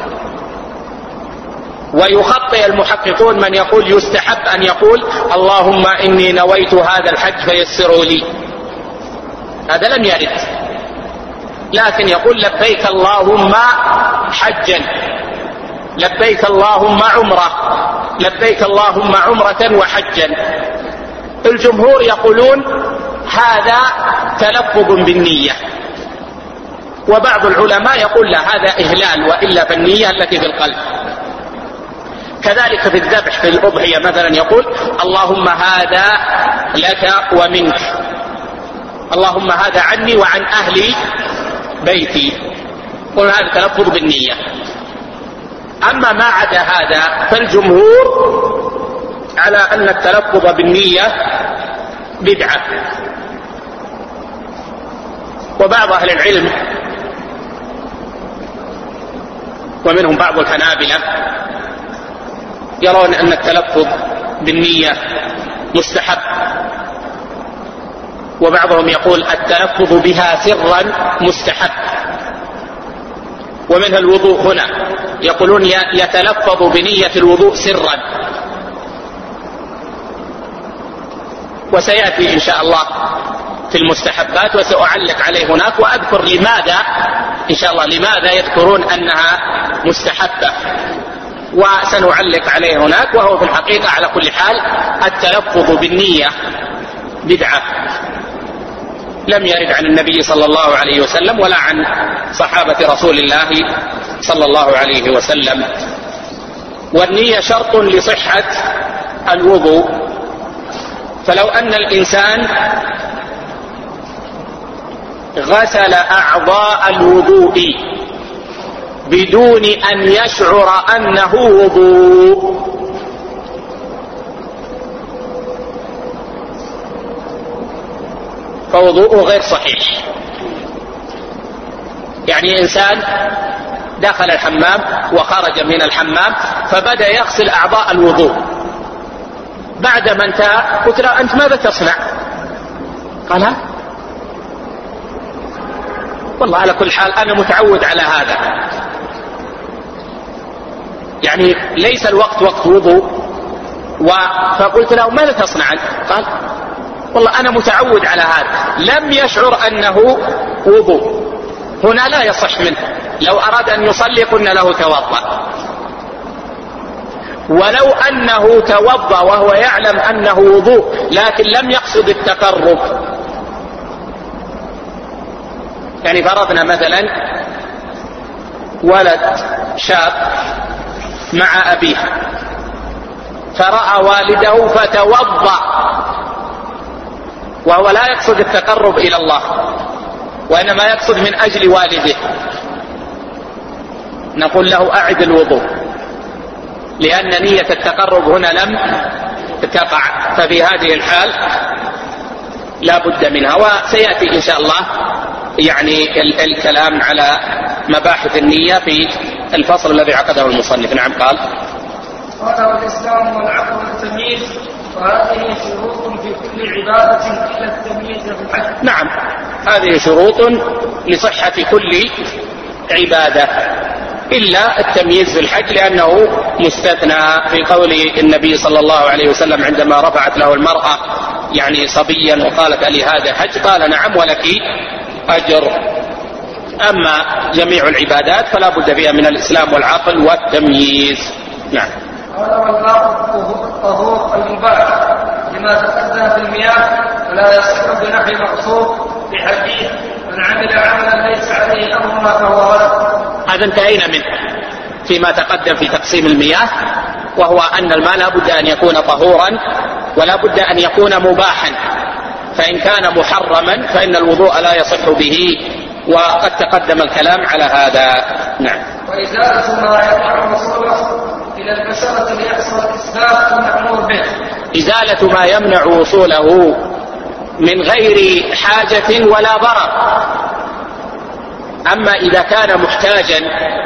[SPEAKER 1] ويخطئ المحققون من يقول يستحب أن يقول اللهم إني نويت هذا الحج فيسروا لي، هذا لم يرد، لكن يقول لبيك اللهم حجا، لبيك اللهم عمرة، لبيك اللهم عمرة وحجا. الجمهور يقولون هذا تلفظ بالنية، وبعض العلماء يقول لا هذا إهلال، وإلا فالنية التي في القلب. كذلك في الذبح في الأضحية مثلا يقول اللهم هذا لك ومنك، اللهم هذا عني وعن أهل بيتي، قل هذا تلفظ بالنية. أما ما عدا هذا فالجمهور على أن التلفظ بالنية بدعة. وبعض أهل العلم ومنهم بعض الحنابلة يرون أن التلفظ بالنية مستحب، وبعضهم يقول التلفظ بها سرا مستحب. ومنها الوضوء هنا يقولون يتلفظ بنية الوضوء سرا، وسيأتي إن شاء الله في المستحبات وسأعلق عليه هناك وأذكر لماذا إن شاء الله لماذا يذكرون أنها مستحبة، وسنعلق عليه هناك. وهو في الحقيقة على كل حال التلفظ بالنية بدعة، لم يرد عن النبي صلى الله عليه وسلم ولا عن صحابة رسول الله صلى الله عليه وسلم. والنية شرط لصحة الوضوء، فلو أن الإنسان غسل أعضاء الوضوء بدون أن يشعر أنه وضوء فوضوءه غير صحيح. يعني إنسان دخل الحمام وخرج من الحمام فبدأ يغسل أعضاء الوضوء، بعدما انتهى قلت له أنت ماذا تصنع؟ قال والله على كل حال أنا متعود على هذا، يعني ليس الوقت وقت وضوء. فقلت له ماذا تصنع؟ قال والله أنا متعود على هذا، لم يشعر أنه وضوء. هنا لا يصح منه، لو أراد أن يصلي قلنا له توضأ، ولو أنه توضأ وهو يعلم أنه وضوء لكن لم يقصد التقرب. يعني فرضنا مثلا ولد شاب مع أبيه فرأى والده فتوضأ وهو لا يقصد التقرب إلى الله وإنما يقصد من أجل والده، نقول له أعد الوضوء، لأن نية التقرب هنا لم تقع، ففي هذه الحال لا بد منها. وسيأتي إن شاء الله يعني الكلام على مباحث النية في الفصل الذي عقده المصنف. نعم. قال
[SPEAKER 2] والإسلام والعقل والتمييز، وهذه شروط في كل عبادة إلا التمييز في الحج.
[SPEAKER 1] نعم، هذه شروط لصحة كل عبادة إلا التمييز في الحج، لأنه مستثنى في قول النبي صلى الله عليه وسلم عندما رفعت له المرأة يعني صبيا وقالت ألي هذا حج؟ قال نعم ولك أجر. أما جميع العبادات فلا بد فيها من الإسلام والعقل والتمييز. نعم.
[SPEAKER 2] هذا والله الطهور المباح لما تقدم في المياه، فلا يصح بنحو مقصود بحديث من عمل عملا ليس عليه أمرنا فهو رد.
[SPEAKER 1] هذا انتهينا منه فيما تقدم في تقسيم المياه، وهو أن الماء لا بد أن يكون طهورا ولا بد أن يكون مباحا، فإن كان محرما فإن الوضوء لا يصح به، وقد تقدم الكلام على هذا. نعم.
[SPEAKER 2] وإزالة ما يقع وصوله إلى البشرة ليحصل الإسباب المأمور به،
[SPEAKER 1] إزالة ما يمنع وصوله من غير حاجة ولا ضرر. أما إذا كان محتاجا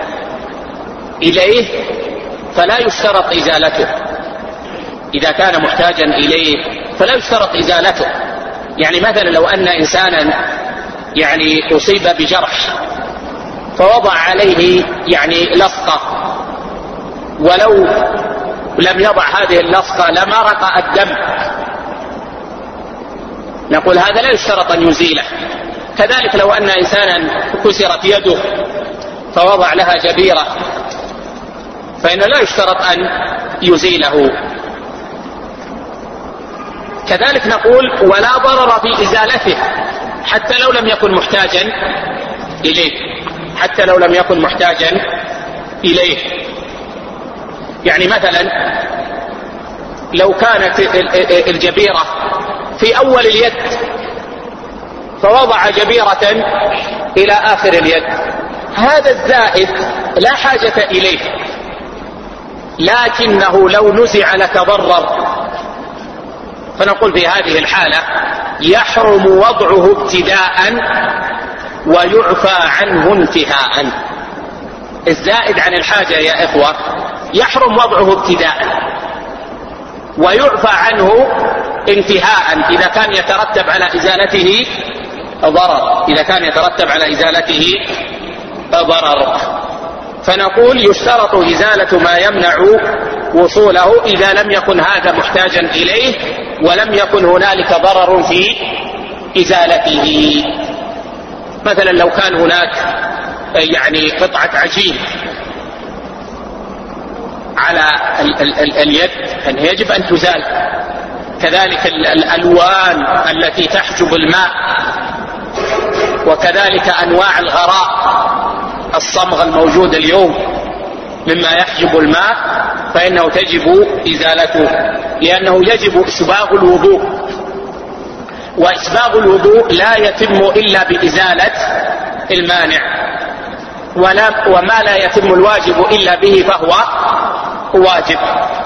[SPEAKER 1] إليه فلا يشترط إزالته. إذا كان محتاجا إليه فلا يشترط إزالته. يعني مثلا لو أن إنسانا يعني أصيب بجرح فوضع عليه يعني لصقة، ولو لم يضع هذه اللصقة لمرق الدم، نقول هذا لا يشترط أن يزيله. كذلك لو أن إنسانا كسرت يده فوضع لها جبيرة فإنه لا يشترط أن يزيله. كذلك نقول ولا ضرر في إزالته حتى لو لم يكن محتاجا إليه، حتى لو لم يكن محتاجا إليه. يعني مثلا لو كانت الجبيرة في أول اليد فوضع جبيرة إلى آخر اليد، هذا الزائد لا حاجة إليه، لكنه لو نزع لتضرر، فنقول في هذه الحالة يحرم وضعه ابتداء ويعفى عنه انتهاء. الزائد عن الحاجة يا إخوة يحرم وضعه ابتداء ويعفى عنه انتهاء إذا كان يترتب على إزالته ضرر، إذا كان يترتب على إزالته ضرر. فنقول يشترط إزالة ما يمنع وصوله إذا لم يكن هذا محتاجا إليه ولم يكن هنالك ضرر في إزالته. مثلا لو كان هناك يعني قطعة عجين على اليد يجب أن تزال، كذلك الألوان التي تحجب الماء، وكذلك أنواع الغراء الصمغ الموجود اليوم مما يحجب الماء فإنه تجب إزالته، لأنه يجب إسباغ الوضوء، وإسباغ الوضوء لا يتم إلا بإزالة المانع، وما لا يتم الواجب إلا به فهو واجب.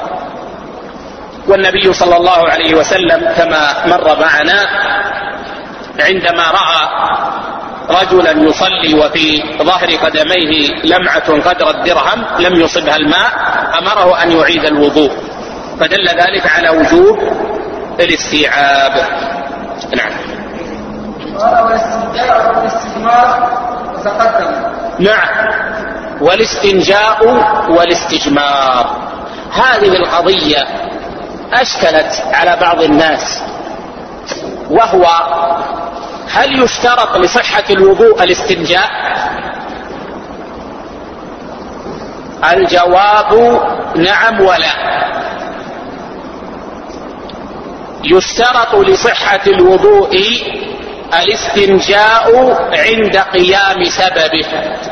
[SPEAKER 1] والنبي صلى الله عليه وسلم كما مر معنا عندما رأى رجلا يصلي وفي ظهر قدميه لمعة قدر الدرهم لم يصبها الماء أمره أن يعيد الوضوء، فدل ذلك على وجوب الاستيعاب. نعم.
[SPEAKER 2] والاستنجاء والاستجمار وتقدم.
[SPEAKER 1] نعم، والاستنجاء والاستجمار هذه القضية أشكلت على بعض الناس، وهو هل يشترط لصحة الوضوء الاستنجاء؟ الجواب نعم ولا. يشترط لصحة الوضوء الاستنجاء عند قيام سببه،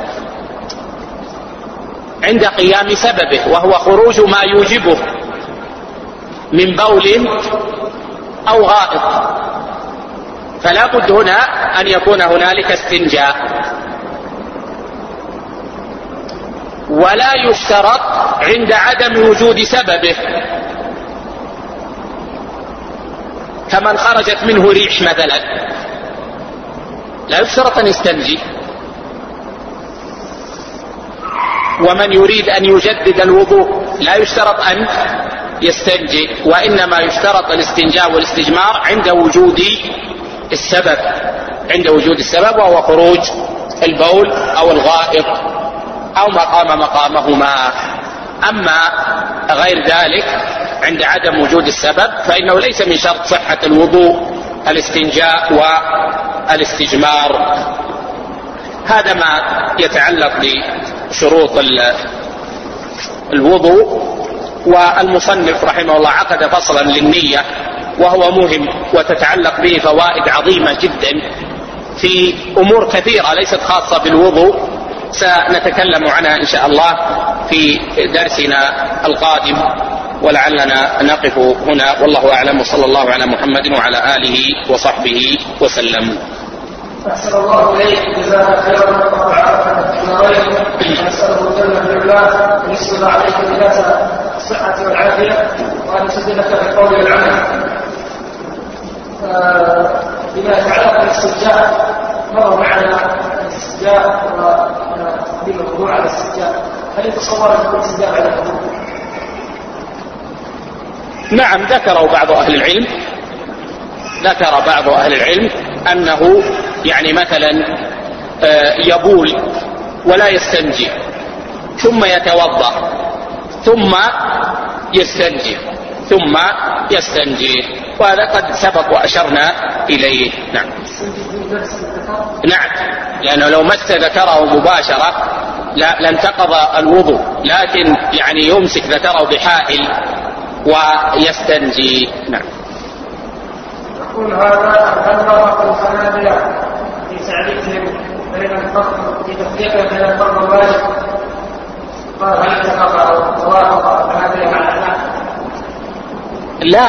[SPEAKER 1] عند قيام سببه، وهو خروج ما يوجبه من بول أو غائط، فلا بد هنا أن يكون هنالك استنجاء. ولا يشترط عند عدم وجود سببه، كمن خرجت منه ريح مثلا لا يشترط أن يستنجي، ومن يريد أن يجدد الوضوء لا يشترط أن يستنجي، وإنما يشترط الاستنجاء والاستجمار عند وجود السبب، عند وجود السبب وهو خروج البول أو الغائط أو ما قام مقامهما. أما غير ذلك عند عدم وجود السبب فإنه ليس من شرط صحة الوضوء الاستنجاء والاستجمار. هذا ما يتعلق بشروط الوضوء. والمصنف رحمه الله عقد فصلا للنية وهو مهم وتتعلق به فوائد عظيمة جدا في أمور كثيرة ليست خاصة بالوضوء، سنتكلم عنها إن شاء الله في درسنا القادم، ولعلنا نقف هنا والله أعلم، وصلى الله على محمد وعلى آله وصحبه وسلم.
[SPEAKER 2] أحسن الله إليك، جزاك خيرا وعافاك النظرين، ونسأله جل وعلا أن يسبغ عليك لباس الصحة والعافية وأن يسددك في القول والعمل. بما يتعلق بالاستنجاء مر معنا الاستنجاء وتقديم الوضوء على الاستنجاء، هل يتصور أن يكون الاستنجاء على الوضوء؟
[SPEAKER 1] نعم، ذكر بعض أهل العلم أنه يعني مثلا يبول ولا يستنجي ثم يتوضأ ثم يستنجي وهذا قد سبق وأشرنا إليه. نعم لأنه لو مس ذكره مباشرة لانتقض الوضوء، لكن يعني يمسك ذكره بحائل ويستنجي. نعم.
[SPEAKER 2] يقول هذا أنظر الحنابلة في تعريفهم بين الفرق في تفريقهم بين الفرق والواجب، قال هل توافق الحنابلة على هذا؟
[SPEAKER 1] لا،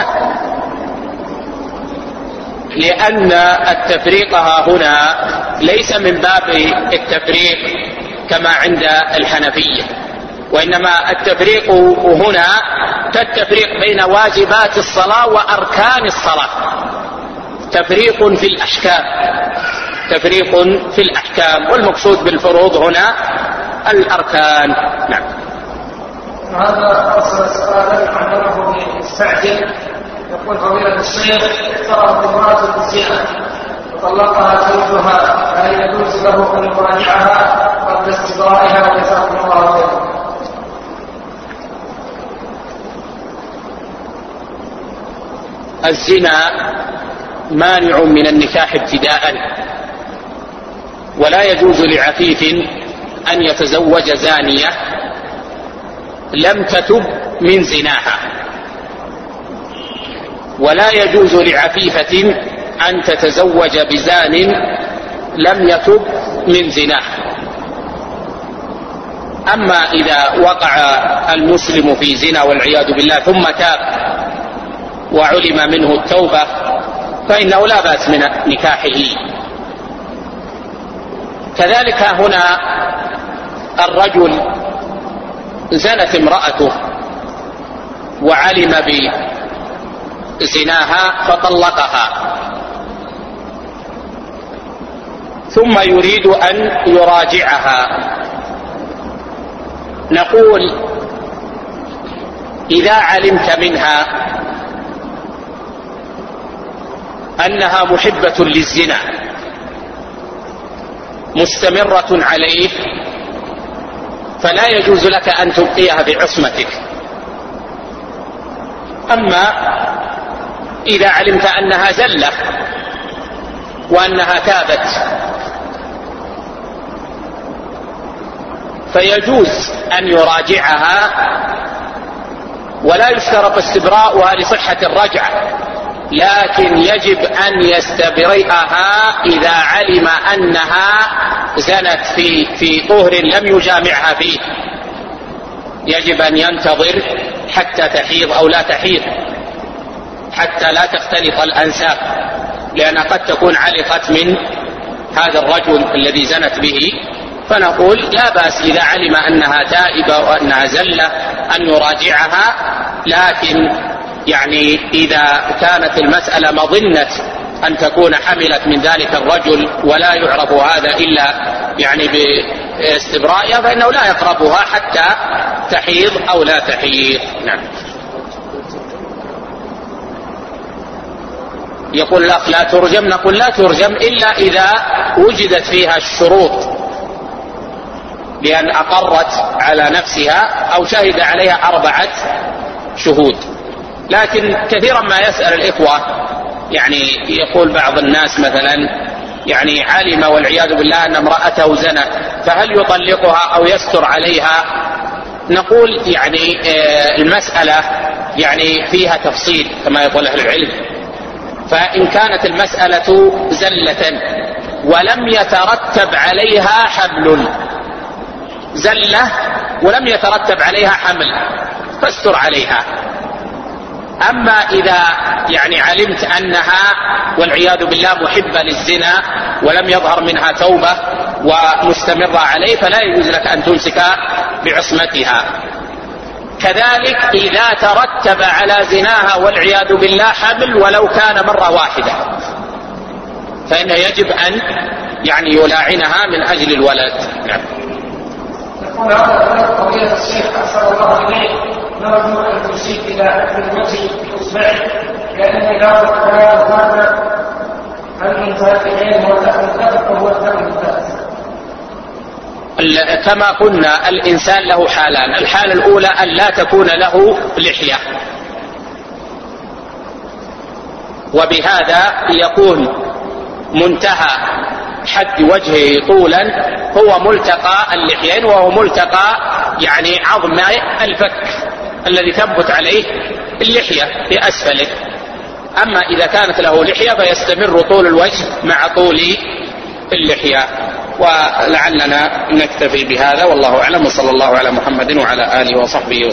[SPEAKER 1] لأن التفريق هنا ليس من باب التفريق كما عند الحنفية، وإنما التفريق هنا كالتفريق بين واجبات الصلاة وأركان الصلاة، تفريق في الأحكام، والمقصود بالفروض هنا الأركان. نعم.
[SPEAKER 2] هذا أرسل سؤالا عمله مستعجل، يقول فضيلة الشيخ افترضت امرأة بالزنا وطلقها زوجها، هل يجوز له أن يراجعها قبل استبرائها وجزاكم الله خيرا؟
[SPEAKER 1] الزنا مانع من النكاح ابتداء، ولا يجوز لعفيف أن يتزوج زانية لم تتب من زناها، ولا يجوز لعفيفة أن تتزوج بزان لم يتب من زناه. أما إذا وقع المسلم في زنا والعياذ بالله ثم تاب وعلم منه التوبة فإنه لا بأس من نكاحه. كذلك هنا الرجل زنت امرأته وعلم بزناها فطلقها ثم يريد أن يراجعها، نقول إذا علمت منها أنها محبة للزنا مستمرة عليه فلا يجوز لك أن تبقيها بعصمتك. أما إذا علمت أنها زلة وأنها تابت فيجوز أن يراجعها، ولا يشترط استبراؤها لصحة الرجعة، لكن يجب أن يستبرئها إذا علم أنها زنت في طهر لم يجامعها فيه، يجب أن ينتظر حتى تحيض أو لا تحيض حتى لا تختلط الأنساب، لأن قد تكون علقت من هذا الرجل الذي زنت به فنقول لا بأس إذا علم أنها تائبة وأنها زلة أن يراجعها، لكن يعني إذا كانت المسألة مظنة أن تكون حملت من ذلك الرجل ولا يعرف هذا إلا يعني باستبرائها فإنه لا يقربها حتى تحيض أو لا تحيض. نعم. يقول الأخ لا ترجم، نقول لا ترجم إلا إذا وجدت فيها الشروط، بأن أقرت على نفسها أو شهد عليها 4 شهود. لكن كثيرا ما يسأل الإخوة، يعني يقول بعض الناس مثلا يعني علم والعياذ بالله أن امرأته زنت، فهل يطلقها أو يستر عليها؟ نقول يعني المسألة يعني فيها تفصيل كما يقول أهل العلم. فإن كانت المسألة زلة ولم يترتب عليها حمل، زلة ولم يترتب عليها حمل، فاستر عليها. أما إذا يعني علمت أنها والعياذ بالله محبة للزنا ولم يظهر منها توبة ومستمرة عليه، فلا يجوز لك أن تمسك بعصمتها. كذلك إذا ترتب على زناها والعياذ بالله حمل ولو كان مرة واحدة، فإنه يجب أن يعني يلاعنها من أجل الولد. نعم.
[SPEAKER 2] يقول هذا قضية الشيخ أحسن الله إليه، نرجو أن تشير إلى أكل الوجه بإصبعه، لأن إذا كان هذا المنتهكين وهو الدم.
[SPEAKER 1] كما قلنا الإنسان له حالان، الحالة الأولى أن لا تكون له لحية، وبهذا يكون منتهى حد وجهه طولا هو ملتقى اللحيين، وهو ملتقى يعني عظم الفك الذي تنبت عليه اللحية في أسفله. أما إذا كانت له لحية فيستمر طول الوجه مع طول اللحية. ولعلنا نكتفي بهذا والله أعلم، وصلى الله على محمد وعلى آله وصحبه وسلم.